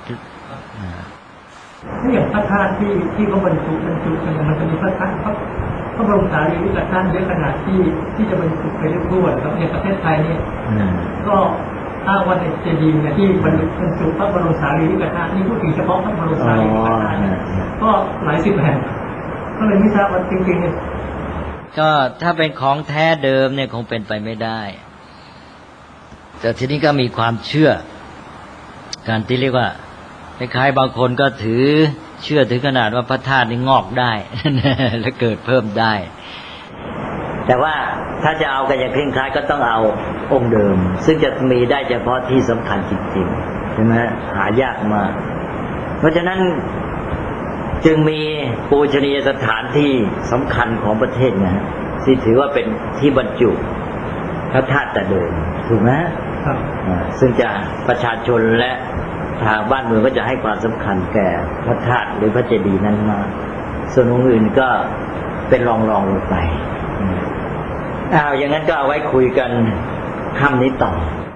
ถ้าอย่างพระธาตุที่เขาบรรจุมันจะมีพระธาตุพระบรมสารีริกธาตุเยอะขนาดที่จะบรรจุไปเรื่อยๆครับในประเทศไทยนี่ก็ถ้าวันในเจดีย์เนี่ยที่บรรจุพระบรมสารีริกธาตุนี่พูดถึงเฉพาะพระบรมสารีริกธาตุก็หลายสิบแห่งก็เลยไม่ทราบว่าจริงๆเนี่ย
ก็ถ้าเป็นของแท้เดิมเนี่ยคงเป็นไปไม่ได้แต่ทีนี้ก็มีความเชื่อการที่เรียกว่าคล้ายๆบางคนก็เชื่อถึงขนาดว่าพระธาตุนี่งอกได้ และเกิดเพิ่มได้แต่ว่าถ้าจะเอากันอย่างเคร่งครัดก็ต้องเอาองค์เดิมซึ่งจะมีได้เฉพาะที่สำคัญจริงๆใช่ไหมหายากมากเพราะฉะนั้นจึงมีปูชนียสถานที่สำคัญของประเทศนะที่ถือว่าเป็นที่บรรจุพระธาตุแต่เดิมถูกไหมครับซึ่งจะประชาชนและทางบ้านเมืองก็จะให้ความสำคัญแก่พระธาตุหรือพระเจดีย์นั้นมากส่วนองค์อื่นก็เป็นรองลงไปอย่างนั้นก็เอาไว้คุยกันค่ำนี้ต่อ